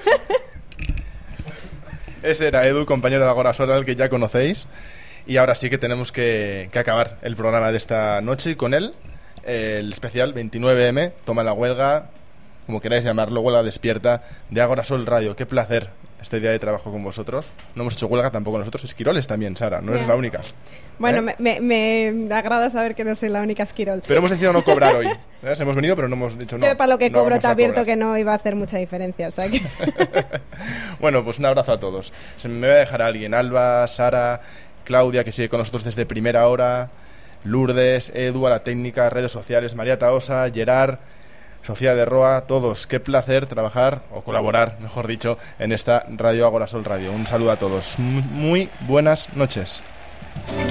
Ese era Edu, compañero de Ágora Sol, al que ya conocéis. Y ahora sí que tenemos que acabar el programa de esta noche y con él el especial 29M, toma la huelga, como queráis llamarlo, huelga despierta de Ágora Sol Radio. Qué placer este día de trabajo con vosotros. No hemos hecho huelga tampoco nosotros, Esquiroles también, Sara, no eres la única. Bueno, me agrada saber que no soy la única Esquirol. Pero hemos decidido no cobrar hoy. Hemos venido, pero no hemos dicho no. Yo para lo que no cobro vamos te a advierto cobrar. que no iba a hacer mucha diferencia, o sea que... Bueno, pues un abrazo a todos. Se me va a dejar a alguien, Alba, Sara, Claudia, que sigue con nosotros desde primera hora, Lourdes, Edu, a la técnica, redes sociales, María Taosa, Gerard, Sofía de Roa, todos. Qué placer trabajar, o colaborar, mejor dicho, en esta Radio Ágora Sol Radio. Un saludo a todos. Muy buenas noches.